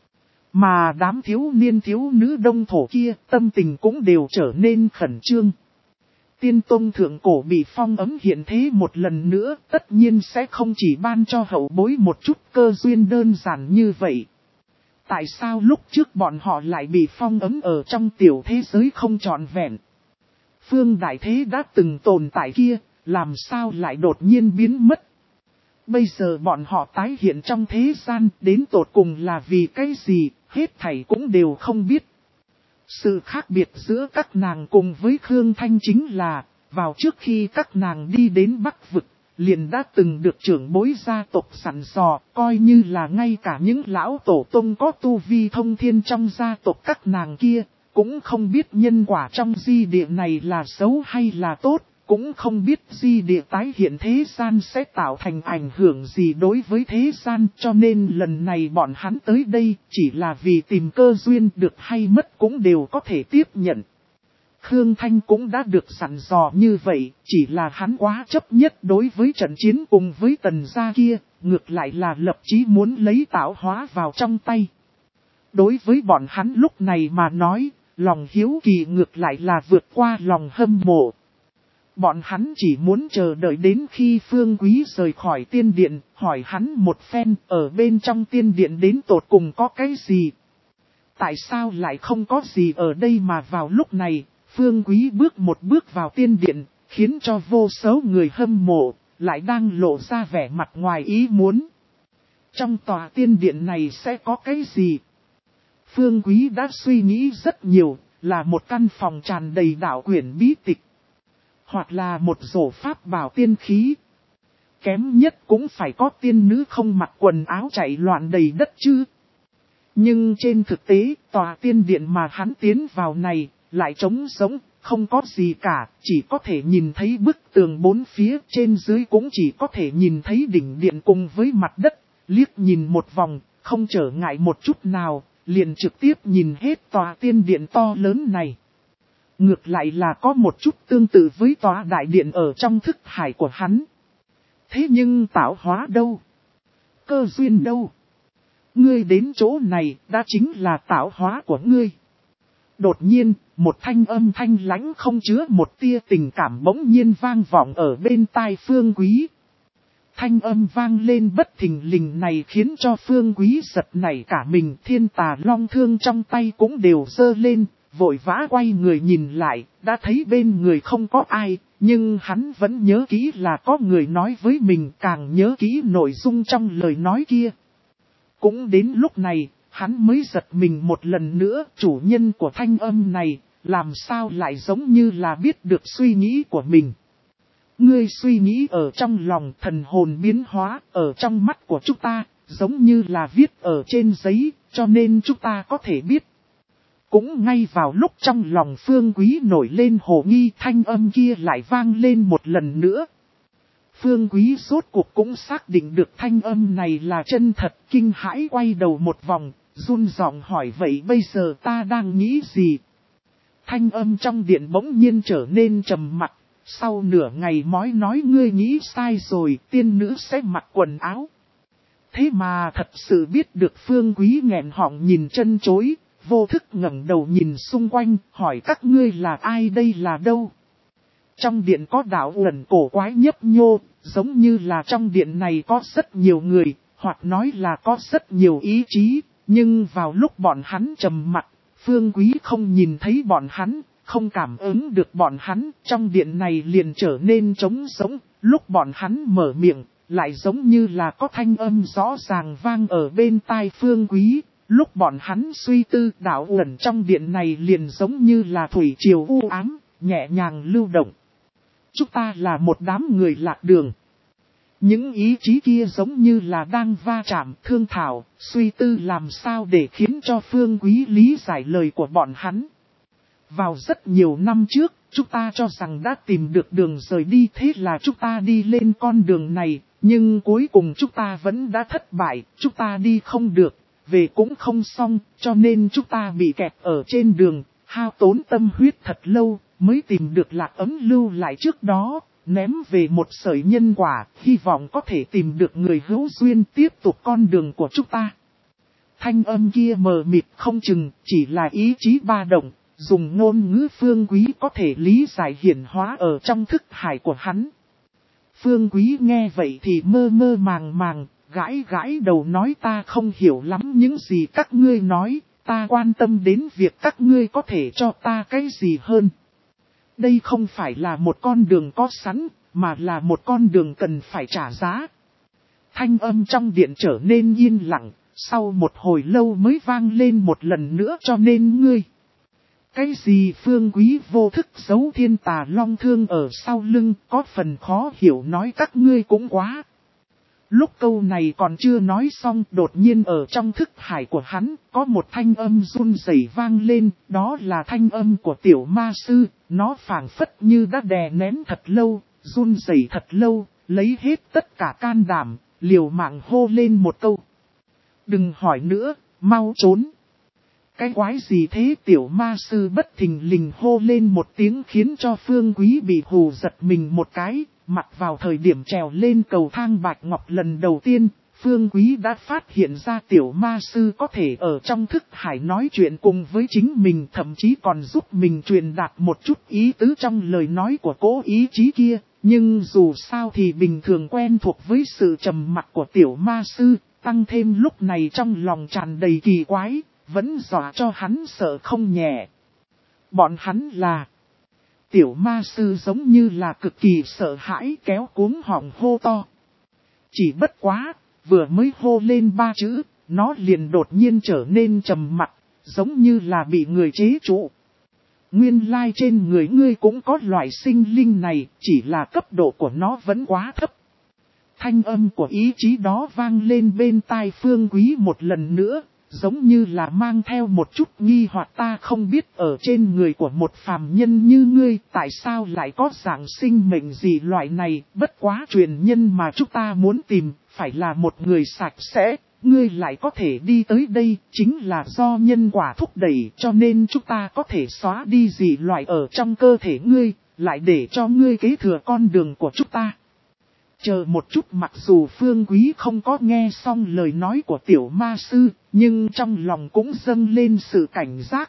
Mà đám thiếu niên thiếu nữ đông thổ kia tâm tình cũng đều trở nên khẩn trương. Tiên tông thượng cổ bị phong ấm hiện thế một lần nữa tất nhiên sẽ không chỉ ban cho hậu bối một chút cơ duyên đơn giản như vậy. Tại sao lúc trước bọn họ lại bị phong ấm ở trong tiểu thế giới không trọn vẹn? Phương đại thế đã từng tồn tại kia, làm sao lại đột nhiên biến mất? Bây giờ bọn họ tái hiện trong thế gian, đến tột cùng là vì cái gì, hết thảy cũng đều không biết. Sự khác biệt giữa các nàng cùng với Khương Thanh chính là, vào trước khi các nàng đi đến Bắc Vực, liền đã từng được trưởng bối gia tộc sẵn dò, coi như là ngay cả những lão tổ tông có tu vi thông thiên trong gia tộc các nàng kia. Cũng không biết nhân quả trong di địa này là xấu hay là tốt, cũng không biết di địa tái hiện thế gian sẽ tạo thành ảnh hưởng gì đối với thế gian, cho nên lần này bọn hắn tới đây chỉ là vì tìm cơ duyên được hay mất cũng đều có thể tiếp nhận. Khương Thanh cũng đã được sẵn dò như vậy, chỉ là hắn quá chấp nhất đối với trận chiến cùng với tần gia kia, ngược lại là lập chí muốn lấy tạo hóa vào trong tay. Đối với bọn hắn lúc này mà nói, lòng hiếu kỳ ngược lại là vượt qua lòng hâm mộ. Bọn hắn chỉ muốn chờ đợi đến khi Phương Quý rời khỏi tiên điện, hỏi hắn một phen ở bên trong tiên điện đến tột cùng có cái gì. Tại sao lại không có gì ở đây mà vào lúc này, Phương Quý bước một bước vào tiên điện, khiến cho vô số người hâm mộ, lại đang lộ ra vẻ mặt ngoài ý muốn. Trong tòa tiên điện này sẽ có cái gì? Phương Quý đã suy nghĩ rất nhiều, là một căn phòng tràn đầy đạo quyển bí tịch. Hoặc là một rổ pháp bảo tiên khí. Kém nhất cũng phải có tiên nữ không mặc quần áo chạy loạn đầy đất chứ. Nhưng trên thực tế, tòa tiên điện mà hắn tiến vào này, lại trống rỗng, không có gì cả, chỉ có thể nhìn thấy bức tường bốn phía, trên dưới cũng chỉ có thể nhìn thấy đỉnh điện cùng với mặt đất, liếc nhìn một vòng, không trở ngại một chút nào, liền trực tiếp nhìn hết tòa tiên điện to lớn này. Ngược lại là có một chút tương tự với tòa đại điện ở trong thức hải của hắn. Thế nhưng tạo hóa đâu? Cơ duyên đâu? Ngươi đến chỗ này đã chính là tạo hóa của ngươi. Đột nhiên, một thanh âm thanh lãnh không chứa một tia tình cảm bỗng nhiên vang vọng ở bên tai Phương Quý. Thanh âm vang lên bất thình lình này khiến cho Phương Quý giật nảy cả mình, thiên tà long thương trong tay cũng đều giơ lên, vội vã quay người nhìn lại, đã thấy bên người không có ai, nhưng hắn vẫn nhớ kỹ là có người nói với mình, càng nhớ kỹ nội dung trong lời nói kia. Cũng đến lúc này, hắn mới giật mình một lần nữa, chủ nhân của thanh âm này, làm sao lại giống như là biết được suy nghĩ của mình. Ngươi suy nghĩ ở trong lòng, thần hồn biến hóa, ở trong mắt của chúng ta, giống như là viết ở trên giấy, cho nên chúng ta có thể biết. Cũng ngay vào lúc trong lòng Phương Quý nổi lên hồ nghi, thanh âm kia lại vang lên một lần nữa. Phương Quý rốt cuộc cũng xác định được thanh âm này là chân thật, kinh hãi quay đầu một vòng, run giọng hỏi vậy bây giờ ta đang nghĩ gì? Thanh âm trong điện bỗng nhiên trở nên trầm mặc, sau nửa ngày mói nói ngươi nghĩ sai rồi, tiên nữ sẽ mặc quần áo. Thế mà thật sự biết được Phương Quý nghẹn họng nhìn chân chối, vô thức ngẩng đầu nhìn xung quanh, hỏi các ngươi là ai đây là đâu? Trong điện có đạo ẩn cổ quái nhấp nhô, giống như là trong điện này có rất nhiều người, hoặc nói là có rất nhiều ý chí, nhưng vào lúc bọn hắn trầm mặc, Phương Quý không nhìn thấy bọn hắn, không cảm ứng được bọn hắn, trong điện này liền trở nên trống rỗng, lúc bọn hắn mở miệng, lại giống như là có thanh âm rõ ràng vang ở bên tai Phương Quý. Lúc bọn hắn suy tư, đạo ẩn trong điện này liền giống như là thủy triều u ám, nhẹ nhàng lưu động. Chúng ta là một đám người lạc đường. Những ý chí kia giống như là đang va chạm, thương thảo, suy tư làm sao để khiến cho Phương Quý lý giải lời của bọn hắn. Vào rất nhiều năm trước, chúng ta cho rằng đã tìm được đường rời đi, thế là chúng ta đi lên con đường này, nhưng cuối cùng chúng ta vẫn đã thất bại, chúng ta đi không được, về cũng không xong, cho nên chúng ta bị kẹt ở trên đường, hao tốn tâm huyết thật lâu, mới tìm được lạc ấm lưu lại trước đó, ném về một sợi nhân quả, hy vọng có thể tìm được người hữu duyên tiếp tục con đường của chúng ta. Thanh âm kia mờ mịt không chừng, chỉ là ý chí ba động, dùng ngôn ngữ Phương Quý có thể lý giải hiển hóa ở trong thức hải của hắn. Phương Quý nghe vậy thì mơ mơ màng màng, gãi gãi đầu nói ta không hiểu lắm những gì các ngươi nói, ta quan tâm đến việc các ngươi có thể cho ta cái gì hơn. Đây không phải là một con đường có sẵn, mà là một con đường cần phải trả giá. Thanh âm trong điện trở nên yên lặng, sau một hồi lâu mới vang lên một lần nữa cho nên ngươi. Cái gì Phương Quý vô thức giấu thiên tà long thương ở sau lưng, có phần khó hiểu nói các ngươi cũng quá. Lúc câu này còn chưa nói xong, đột nhiên ở trong thức hải của hắn, có một thanh âm run rẩy vang lên, đó là thanh âm của tiểu ma sư, nó phảng phất như đã đè nén thật lâu, run rẩy thật lâu, lấy hết tất cả can đảm, liều mạng hô lên một câu. Đừng hỏi nữa, mau trốn. Cái quái gì thế tiểu ma sư bất thình lình hô lên một tiếng khiến cho Phương Quý bị hù giật mình một cái. Mặc vào thời điểm trèo lên cầu thang bạch ngọc lần đầu tiên, Phương Quý đã phát hiện ra tiểu ma sư có thể ở trong thức hải nói chuyện cùng với chính mình, thậm chí còn giúp mình truyền đạt một chút ý tứ trong lời nói của cố ý chí kia. Nhưng dù sao thì bình thường quen thuộc với sự trầm mặc của tiểu ma sư, tăng thêm lúc này trong lòng tràn đầy kỳ quái, vẫn dọa cho hắn sợ không nhẹ. Bọn hắn là... Tiểu ma sư giống như là cực kỳ sợ hãi kéo cuống họng hô to. Chỉ bất quá, vừa mới hô lên ba chữ, nó liền đột nhiên trở nên trầm mặc, giống như là bị người chế trụ. Nguyên lai trên người ngươi cũng có loại sinh linh này, chỉ là cấp độ của nó vẫn quá thấp. Thanh âm của ý chí đó vang lên bên tai Phương Quý một lần nữa. Giống như là mang theo một chút nghi hoặc ta không biết ở trên người của một phàm nhân như ngươi tại sao lại có dạng sinh mệnh gì loại này, bất quá truyền nhân mà chúng ta muốn tìm, phải là một người sạch sẽ, ngươi lại có thể đi tới đây, chính là do nhân quả thúc đẩy cho nên chúng ta có thể xóa đi gì loại ở trong cơ thể ngươi, lại để cho ngươi kế thừa con đường của chúng ta. Chờ một chút mặc dù Phương Quý không có nghe xong lời nói của tiểu ma sư, nhưng trong lòng cũng dâng lên sự cảnh giác.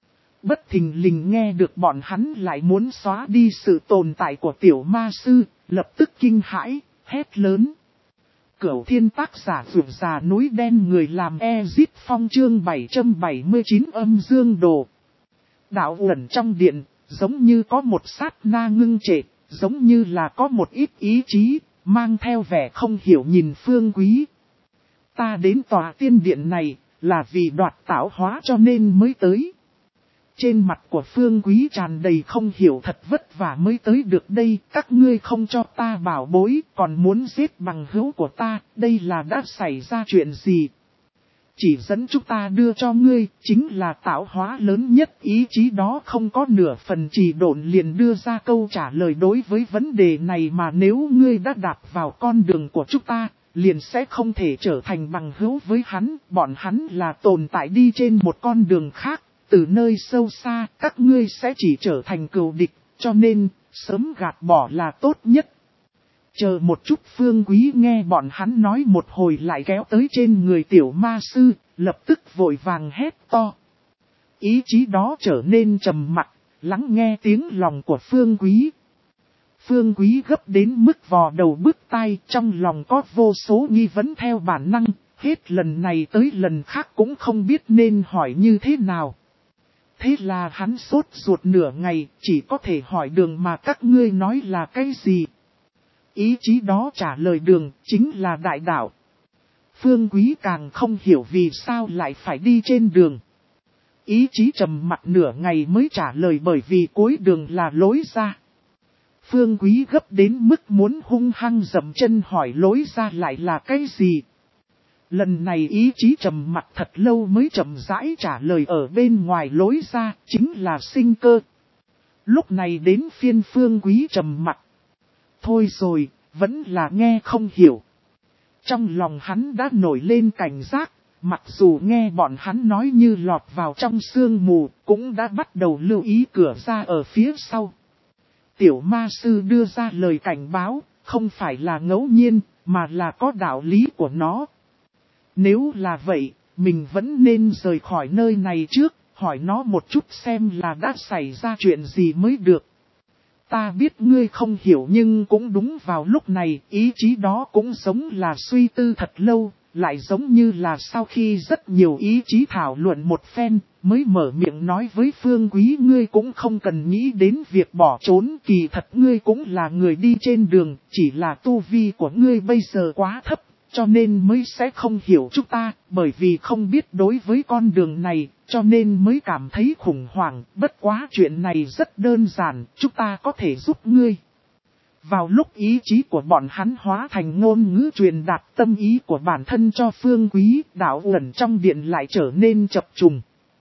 Bất thình lình nghe được bọn hắn lại muốn xóa đi sự tồn tại của tiểu ma sư, lập tức kinh hãi, hét lớn. Cửu thiên tác giả vượt già núi đen người làm Ezit Phong chương bảy trăm bảy mươi chín âm dương đồ. Đạo ẩn trong điện, giống như có một sát na ngưng trệ, giống như là có một ít ý chí, mang theo vẻ không hiểu nhìn Phương Quý. Ta đến tòa tiên điện này, là vì đoạt tạo hóa cho nên mới tới. Trên mặt của Phương Quý tràn đầy không hiểu, thật vất vả mới tới được đây, các ngươi không cho ta bảo bối, còn muốn giết bằng hữu của ta, đây là đã xảy ra chuyện gì? Chỉ dẫn chúng ta đưa cho ngươi, chính là tạo hóa lớn nhất, ý chí đó không có nửa phần trì độn liền đưa ra câu trả lời đối với vấn đề này, mà nếu ngươi đã đạp vào con đường của chúng ta, liền sẽ không thể trở thành bằng hữu với hắn, bọn hắn là tồn tại đi trên một con đường khác, từ nơi sâu xa, các ngươi sẽ chỉ trở thành cừu địch, cho nên, sớm gạt bỏ là tốt nhất. Chờ một chút, Phương Quý nghe bọn hắn nói một hồi lại kéo tới trên người tiểu ma sư, lập tức vội vàng hét to. Ý chí đó trở nên trầm mặc, lắng nghe tiếng lòng của Phương Quý. Phương Quý gấp đến mức vò đầu bứt tai, trong lòng có vô số nghi vấn theo bản năng, hết lần này tới lần khác cũng không biết nên hỏi như thế nào. Thế là hắn sốt ruột nửa ngày, chỉ có thể hỏi đường mà các ngươi nói là cái gì. Ý chí đó trả lời đường, chính là đại đạo. Phương Quý càng không hiểu vì sao lại phải đi trên đường. Ý chí trầm mặt nửa ngày mới trả lời bởi vì cuối đường là lối ra. Phương Quý gấp đến mức muốn hung hăng dậm chân hỏi lối ra lại là cái gì. Lần này ý chí trầm mặt thật lâu mới chậm rãi trả lời ở bên ngoài lối ra chính là sinh cơ. Lúc này đến phiên Phương Quý trầm mặt. Thôi rồi, vẫn là nghe không hiểu. Trong lòng hắn đã nổi lên cảnh giác, mặc dù nghe bọn hắn nói như lọt vào trong sương mù, cũng đã bắt đầu lưu ý cửa ra ở phía sau. Tiểu ma sư đưa ra lời cảnh báo, không phải là ngẫu nhiên, mà là có đạo lý của nó. Nếu là vậy, mình vẫn nên rời khỏi nơi này trước, hỏi nó một chút xem là đã xảy ra chuyện gì mới được. Ta biết ngươi không hiểu nhưng cũng đúng vào lúc này, ý chí đó cũng giống là suy tư thật lâu, lại giống như là sau khi rất nhiều ý chí thảo luận một phen, mới mở miệng nói với Phương Quý ngươi cũng không cần nghĩ đến việc bỏ trốn, kỳ thật ngươi cũng là người đi trên đường, chỉ là tu vi của ngươi bây giờ quá thấp, cho nên mới sẽ không hiểu chúng ta, bởi vì không biết đối với con đường này, cho nên mới cảm thấy khủng hoảng, bất quá chuyện này rất đơn giản, chúng ta có thể giúp ngươi. Vào lúc ý chí của bọn hắn hóa thành ngôn ngữ truyền đạt tâm ý của bản thân cho Phương Quý, đạo ẩn trong điện lại trở nên chập trùng.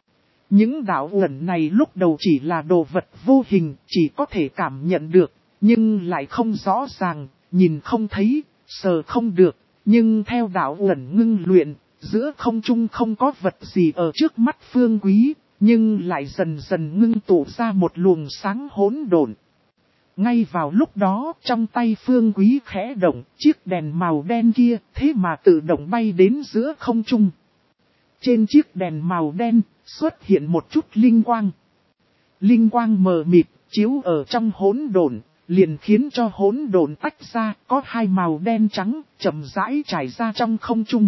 Những đạo ẩn này lúc đầu chỉ là đồ vật vô hình, chỉ có thể cảm nhận được, nhưng lại không rõ ràng, nhìn không thấy, sờ không được. Nhưng theo đạo ẩn ngưng luyện, giữa không trung không có vật gì ở trước mắt Phương Quý, nhưng lại dần dần ngưng tụ ra một luồng sáng hỗn độn. Ngay vào lúc đó, trong tay Phương Quý khẽ động, chiếc đèn màu đen kia, thế mà tự động bay đến giữa không trung. Trên chiếc đèn màu đen, xuất hiện một chút linh quang. Linh quang mờ mịt, chiếu ở trong hỗn độn, liền khiến cho hỗn độn tách ra, có hai màu đen trắng, chậm rãi trải ra trong không trung.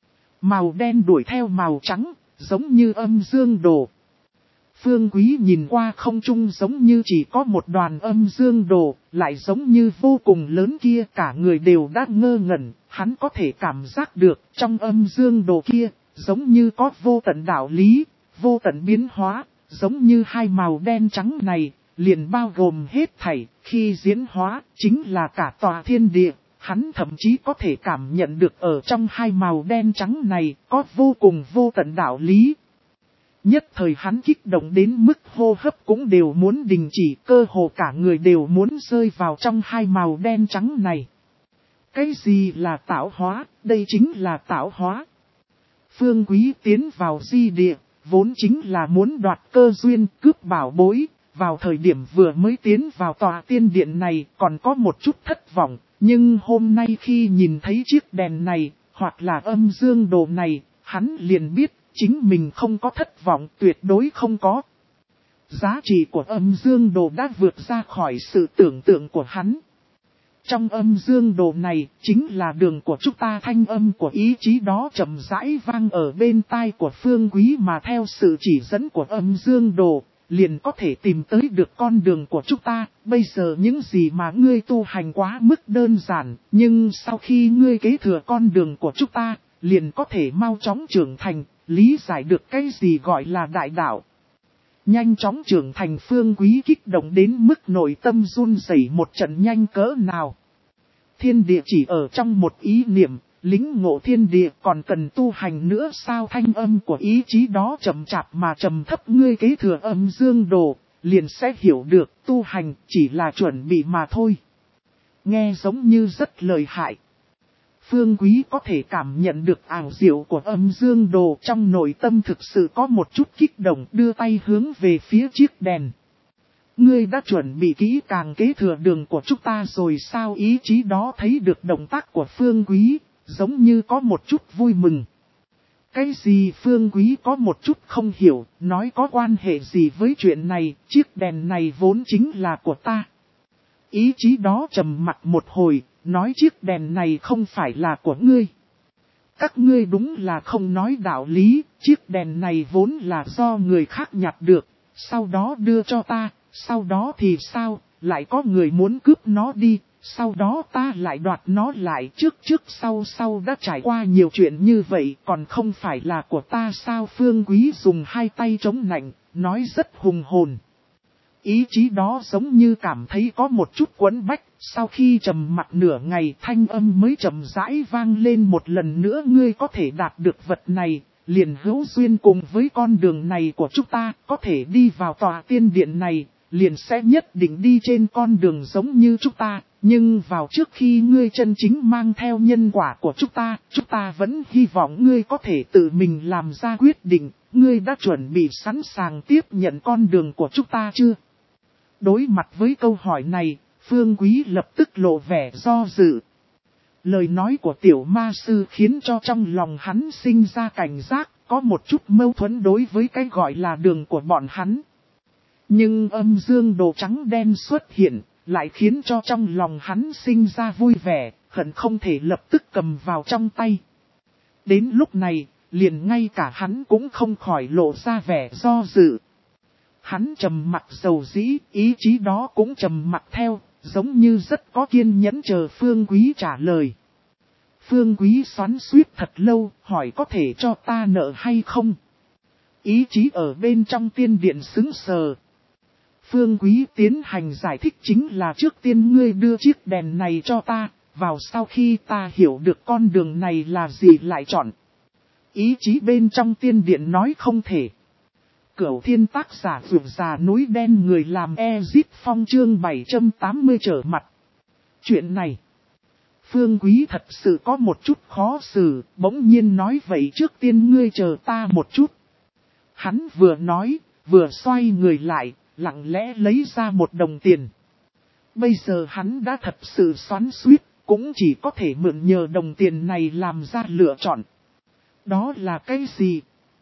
Màu đen đuổi theo màu trắng, giống như âm dương đồ. Phương Quý nhìn qua không trung giống như chỉ có một đoàn âm dương đồ, lại giống như vô cùng lớn kia, cả người đều đã ngơ ngẩn, hắn có thể cảm giác được trong âm dương đồ kia, giống như có vô tận đạo lý, vô tận biến hóa, giống như hai màu đen trắng này, liền bao gồm hết thảy, khi diễn hóa, chính là cả tòa thiên địa, hắn thậm chí có thể cảm nhận được ở trong hai màu đen trắng này, có vô cùng vô tận đạo lý. Nhất thời hắn kích động đến mức hô hấp cũng đều muốn đình chỉ, cơ hồ cả người đều muốn rơi vào trong hai màu đen trắng này. Cái gì là tạo hóa? Đây chính là tạo hóa. Phương Quý tiến vào di địa, vốn chính là muốn đoạt cơ duyên, cướp bảo bối. Vào thời điểm vừa mới tiến vào tòa tiên điện này còn có một chút thất vọng, nhưng hôm nay khi nhìn thấy chiếc đèn này, hoặc là âm dương đồ này, hắn liền biết chính mình không có thất vọng, tuyệt đối không có. Giá trị của âm dương đồ đã vượt ra khỏi sự tưởng tượng của hắn. Trong âm dương đồ này, chính là đường của chúng ta, thanh âm của ý chí đó chậm rãi vang ở bên tai của Phương Quý mà theo sự chỉ dẫn của âm dương đồ. liền có thể tìm tới được con đường của chúng ta. Bây giờ những gì mà ngươi tu hành quá mức đơn giản, nhưng sau khi ngươi kế thừa con đường của chúng ta, liền có thể mau chóng trưởng thành, lý giải được cái gì gọi là đại đạo. Nhanh chóng trưởng thành Phương Quý kích động đến mức nội tâm run rẩy một trận nhanh cỡ nào. Thiên địa chỉ ở trong một ý niệm, lính ngộ thiên địa còn cần tu hành nữa sao? Thanh âm của ý chí đó chậm chạp mà trầm thấp, ngươi kế thừa âm dương đồ, liền sẽ hiểu được tu hành chỉ là chuẩn bị mà thôi. Nghe giống như rất lợi hại. Phương Quý có thể cảm nhận được ảo diệu của âm dương đồ, trong nội tâm thực sự có một chút kích động, đưa tay hướng về phía chiếc đèn. Ngươi đã chuẩn bị kỹ càng kế thừa đường của chúng ta rồi sao? Ý chí đó thấy được động tác của Phương Quý, giống như có một chút vui mừng. Cái gì? Phương Quý có một chút không hiểu, nói có quan hệ gì với chuyện này, chiếc đèn này vốn chính là của ta. Ý chí đó trầm mặc một hồi, nói chiếc đèn này không phải là của ngươi. Các ngươi đúng là không nói đạo lý, chiếc đèn này vốn là do người khác nhặt được, sau đó đưa cho ta, sau đó thì sao, lại có người muốn cướp nó đi, sau đó ta lại đoạt nó lại, trước trước sau sau đã trải qua nhiều chuyện như vậy, còn không phải là của ta sao? Phương Quý dùng hai tay chống nạnh, nói rất hùng hồn. Ý chí đó giống như cảm thấy có một chút quấn bách, sau khi trầm mặc nửa ngày thanh âm mới chậm rãi vang lên một lần nữa. Ngươi có thể đạt được vật này, liền hữu duyên cùng với con đường này của chúng ta, có thể đi vào tòa tiên điện này, liền sẽ nhất định đi trên con đường giống như chúng ta. Nhưng vào trước khi ngươi chân chính mang theo nhân quả của chúng ta, chúng ta vẫn hy vọng ngươi có thể tự mình làm ra quyết định. Ngươi đã chuẩn bị sẵn sàng tiếp nhận con đường của chúng ta chưa? Đối mặt với câu hỏi này, Phương Quý lập tức lộ vẻ do dự. Lời nói của tiểu ma sư khiến cho trong lòng hắn sinh ra cảnh giác, có một chút mâu thuẫn đối với cái gọi là đường của bọn hắn. Nhưng âm dương đồ trắng đen xuất hiện, lại khiến cho trong lòng hắn sinh ra vui vẻ, hận không thể lập tức cầm vào trong tay. Đến lúc này, liền ngay cả hắn cũng không khỏi lộ ra vẻ do dự. Hắn trầm mặc dầu dĩ, ý chí đó cũng trầm mặc theo, giống như rất có kiên nhẫn chờ Phương Quý trả lời. Phương Quý xoắn xuýt thật lâu, hỏi có thể cho ta nợ hay không? Ý chí ở bên trong tiên điện sững sờ. Phương Quý tiến hành giải thích chính là trước tiên ngươi đưa chiếc đèn này cho ta, vào sau khi ta hiểu được con đường này là gì lại chọn. Ý chí bên trong tiên điện nói không thể. Cửu thiên tác giả vượt già núi đen người làm Ezit Phong chương bảy trăm tám mươi trở mặt. Chuyện này, Phương Quý thật sự có một chút khó xử, bỗng nhiên nói vậy trước tiên ngươi chờ ta một chút. Hắn vừa nói, vừa xoay người lại, lặng lẽ lấy ra một đồng tiền. Bây giờ hắn đã thật sự xoắn xuýt, cũng chỉ có thể mượn nhờ đồng tiền này làm ra lựa chọn. Đó là cái gì?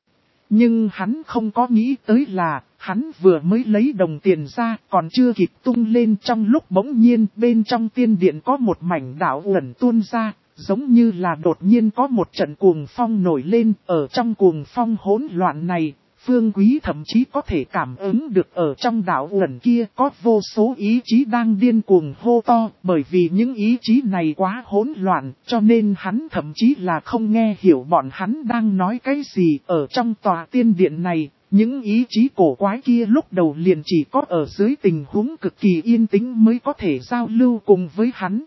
Nhưng hắn không có nghĩ tới là, hắn vừa mới lấy đồng tiền ra, còn chưa kịp tung lên trong lúc bỗng nhiên bên trong tiên điện có một mảnh đảo ẩn tuôn ra, giống như là đột nhiên có một trận cuồng phong nổi lên. Ở trong cuồng phong hỗn loạn này, Phương Quý thậm chí có thể cảm ứng được ở trong đảo ẩn kia có vô số ý chí đang điên cuồng hô to, bởi vì những ý chí này quá hỗn loạn, cho nên hắn thậm chí là không nghe hiểu bọn hắn đang nói cái gì. Ở trong tòa tiên điện này, những ý chí cổ quái kia lúc đầu liền chỉ có ở dưới tình huống cực kỳ yên tĩnh mới có thể giao lưu cùng với hắn.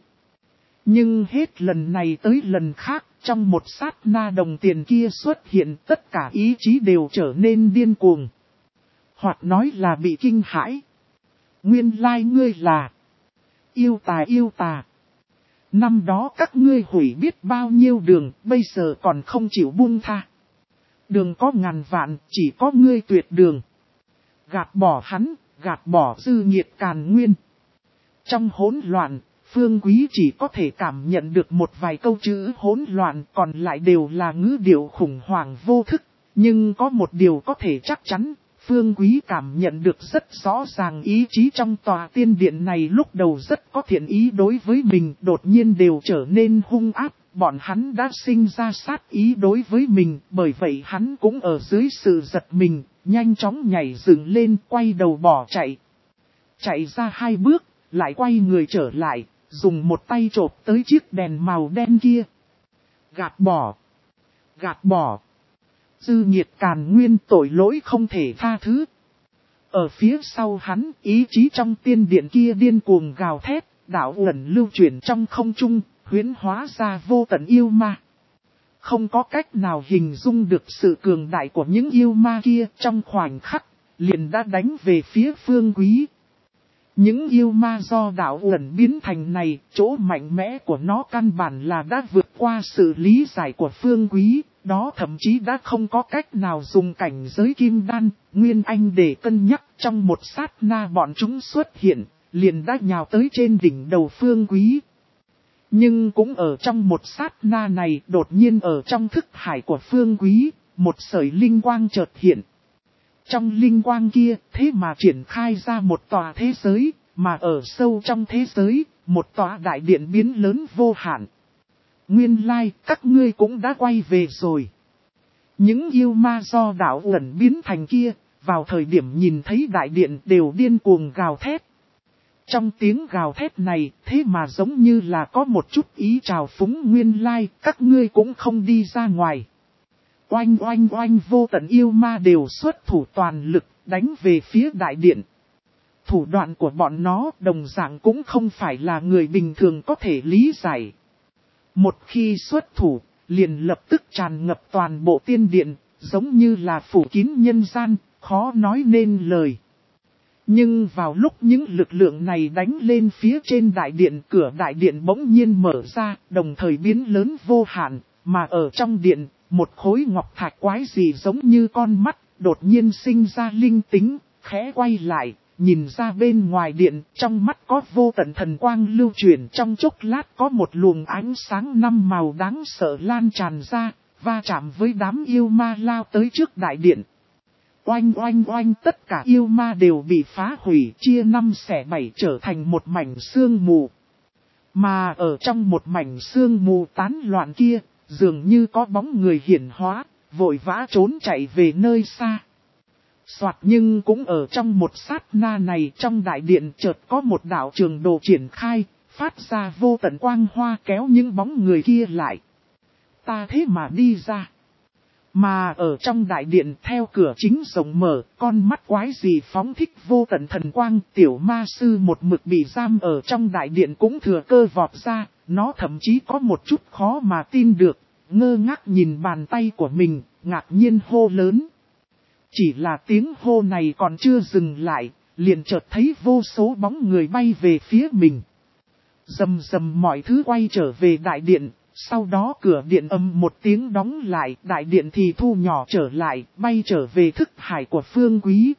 Nhưng hết lần này tới lần khác, trong một sát na đồng tiền kia xuất hiện, tất cả ý chí đều trở nên điên cuồng. Hoặc nói là bị kinh hãi. Nguyên lai like ngươi là yêu tà yêu tà. Năm đó các ngươi hủy biết bao nhiêu đường, bây giờ còn không chịu buông tha. Đường có ngàn vạn, chỉ có ngươi tuyệt đường. Gạt bỏ hắn, gạt bỏ dư nghiệt càn nguyên. Trong hỗn loạn, Phương Quý chỉ có thể cảm nhận được một vài câu chữ hỗn loạn, còn lại đều là ngữ điệu khủng hoảng vô thức. Nhưng có một điều có thể chắc chắn, Phương Quý cảm nhận được rất rõ ràng ý chí trong tòa tiên điện này lúc đầu rất có thiện ý đối với mình, đột nhiên đều trở nên hung ác, bọn hắn đã sinh ra sát ý đối với mình, bởi vậy hắn cũng ở dưới sự giật mình, nhanh chóng nhảy dựng lên, quay đầu bỏ chạy. Chạy ra hai bước, lại quay người trở lại, dùng một tay chộp tới chiếc đèn màu đen kia. Gạt bỏ! Gạt bỏ! Dư nhiệt càn nguyên, tội lỗi không thể tha thứ. Ở phía sau hắn, ý chí trong tiên điện kia điên cuồng gào thét, đạo ẩn lưu chuyển trong không trung, huyễn hóa ra vô tận yêu ma. Không có cách nào hình dung được sự cường đại của những yêu ma kia, trong khoảnh khắc, liền đã đánh về phía Phương Quý. Những yêu ma do đạo ẩn biến thành này, chỗ mạnh mẽ của nó căn bản là đã vượt qua sự lý giải của Phương Quý, đó thậm chí đã không có cách nào dùng cảnh giới kim đan, nguyên anh để cân nhắc. Trong một sát na bọn chúng xuất hiện, liền đã nhào tới trên đỉnh đầu Phương Quý. Nhưng cũng ở trong một sát na này, đột nhiên ở trong thức hải của Phương Quý, một sợi linh quang chợt hiện. Trong linh quang kia, thế mà triển khai ra một tòa thế giới, mà ở sâu trong thế giới, một tòa đại điện biến lớn vô hạn. Nguyên lai, các ngươi cũng đã quay về rồi. Những yêu ma do đạo ẩn biến thành kia, vào thời điểm nhìn thấy đại điện đều điên cuồng gào thét. Trong tiếng gào thét này, thế mà giống như là có một chút ý trào phúng, nguyên lai, các ngươi cũng không đi ra ngoài. Oanh oanh oanh, vô tận yêu ma đều xuất thủ toàn lực, đánh về phía đại điện. Thủ đoạn của bọn nó đồng dạng cũng không phải là người bình thường có thể lý giải. Một khi xuất thủ, liền lập tức tràn ngập toàn bộ tiên điện, giống như là phủ kín nhân gian, khó nói nên lời. Nhưng vào lúc những lực lượng này đánh lên phía trên đại điện, cửa đại điện bỗng nhiên mở ra, đồng thời biến lớn vô hạn, mà ở trong điện, một khối ngọc thạch quái dị giống như con mắt, đột nhiên sinh ra linh tính, khẽ quay lại, nhìn ra bên ngoài điện, trong mắt có vô tận thần quang lưu chuyển, trong chốc lát có một luồng ánh sáng năm màu đáng sợ lan tràn ra, va chạm với đám yêu ma lao tới trước đại điện. Oanh oanh oanh, tất cả yêu ma đều bị phá hủy, chia năm xẻ bảy trở thành một mảnh sương mù. Mà ở trong một mảnh sương mù tán loạn kia, dường như có bóng người hiển hóa, vội vã trốn chạy về nơi xa. Soạt, nhưng cũng ở trong một sát na này, trong đại điện chợt có một đạo trường đồ triển khai, phát ra vô tận quang hoa kéo những bóng người kia lại. Ta thế mà đi ra. Mà ở trong đại điện theo cửa chính rộng mở, con mắt quái gì phóng thích vô tận thần quang, tiểu ma sư một mực bị giam ở trong đại điện cũng thừa cơ vọt ra, nó thậm chí có một chút khó mà tin được, ngơ ngác nhìn bàn tay của mình, ngạc nhiên hô lớn. Chỉ là tiếng hô này còn chưa dừng lại, liền chợt thấy vô số bóng người bay về phía mình. Rầm rầm mọi thứ quay trở về đại điện. Sau đó cửa điện ầm một tiếng đóng lại, đại điện thì thu nhỏ trở lại, bay trở về thức hải của Phương Quý.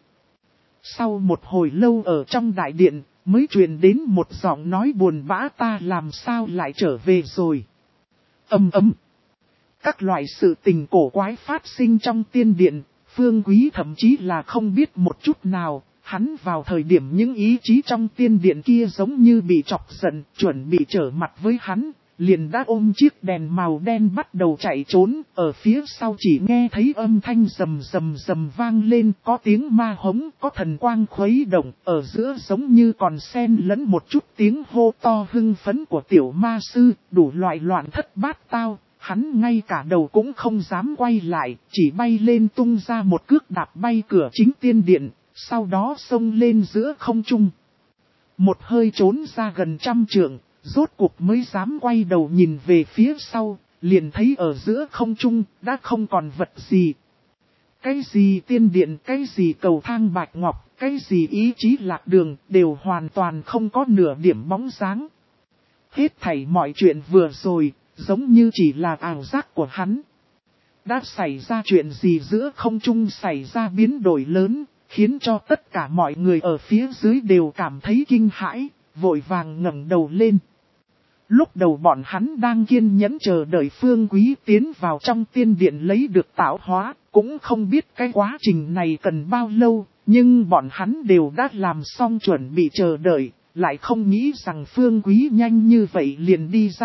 Sau một hồi lâu ở trong đại điện, mới truyền đến một giọng nói buồn bã, ta làm sao lại trở về rồi. Ầm ầm. Các loại sự tình cổ quái phát sinh trong tiên điện, Phương Quý thậm chí là không biết một chút nào. Hắn vào thời điểm những ý chí trong tiên điện kia giống như bị chọc giận, chuẩn bị trở mặt với hắn. Liền đã ôm chiếc đèn màu đen bắt đầu chạy trốn, ở phía sau chỉ nghe thấy âm thanh rầm rầm rầm vang lên, có tiếng ma hống, có thần quang khuấy động, ở giữa giống như còn xen lẫn một chút tiếng hô to hưng phấn của tiểu ma sư, đủ loại loạn thất bát tao, hắn ngay cả đầu cũng không dám quay lại, chỉ bay lên tung ra một cước đạp bay cửa chính tiên điện, sau đó xông lên giữa không trung. Một hơi trốn ra gần trăm trượng. Rốt cuộc mới dám quay đầu nhìn về phía sau, liền thấy ở giữa không trung, đã không còn vật gì. Cái gì tiên điện, cái gì cầu thang bạch ngọc, cái gì ý chí lạc đường, đều hoàn toàn không có nửa điểm bóng dáng. Hết thảy mọi chuyện vừa rồi, giống như chỉ là ảo giác của hắn. Đã xảy ra chuyện gì giữa không trung xảy ra biến đổi lớn, khiến cho tất cả mọi người ở phía dưới đều cảm thấy kinh hãi, vội vàng ngẩng đầu lên. Lúc đầu bọn hắn đang kiên nhẫn chờ đợi Phương Quý tiến vào trong tiên điện lấy được tạo hóa, cũng không biết cái quá trình này cần bao lâu, nhưng bọn hắn đều đã làm xong chuẩn bị chờ đợi, lại không nghĩ rằng Phương Quý nhanh như vậy liền đi ra,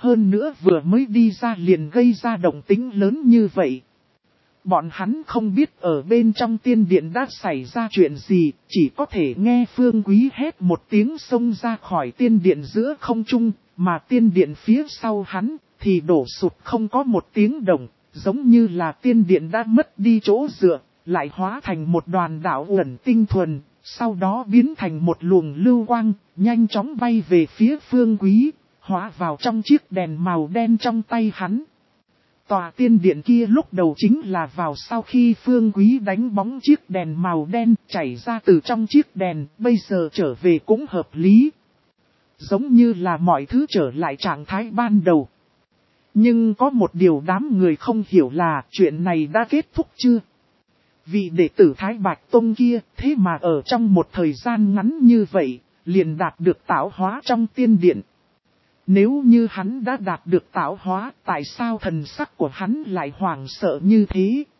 Hơn nữa vừa mới đi ra liền gây ra động tĩnh lớn như vậy. Bọn hắn không biết ở bên trong tiên điện đã xảy ra chuyện gì, chỉ có thể nghe Phương Quý hét một tiếng xông ra khỏi tiên điện giữa không trung, mà tiên điện phía sau hắn thì đổ sụp không có một tiếng động, giống như là tiên điện đã mất đi chỗ dựa, lại hóa thành một đoàn đạo uẩn tinh thuần, sau đó biến thành một luồng lưu quang, nhanh chóng bay về phía Phương Quý, hóa vào trong chiếc đèn màu đen trong tay hắn. Tòa tiên điện kia lúc đầu chính là vào sau khi Phương Quý đánh bóng chiếc đèn màu đen chảy ra từ trong chiếc đèn, bây giờ trở về cũng hợp lý. Giống như là mọi thứ trở lại trạng thái ban đầu. Nhưng có một điều đám người không hiểu là chuyện này đã kết thúc chưa? Vị đệ tử Thái Bạch Tông kia thế mà ở trong một thời gian ngắn như vậy, liền đạt được tạo hóa trong tiên điện. Nếu như hắn đã đạt được tạo hóa, tại sao thần sắc của hắn lại hoảng sợ như thế?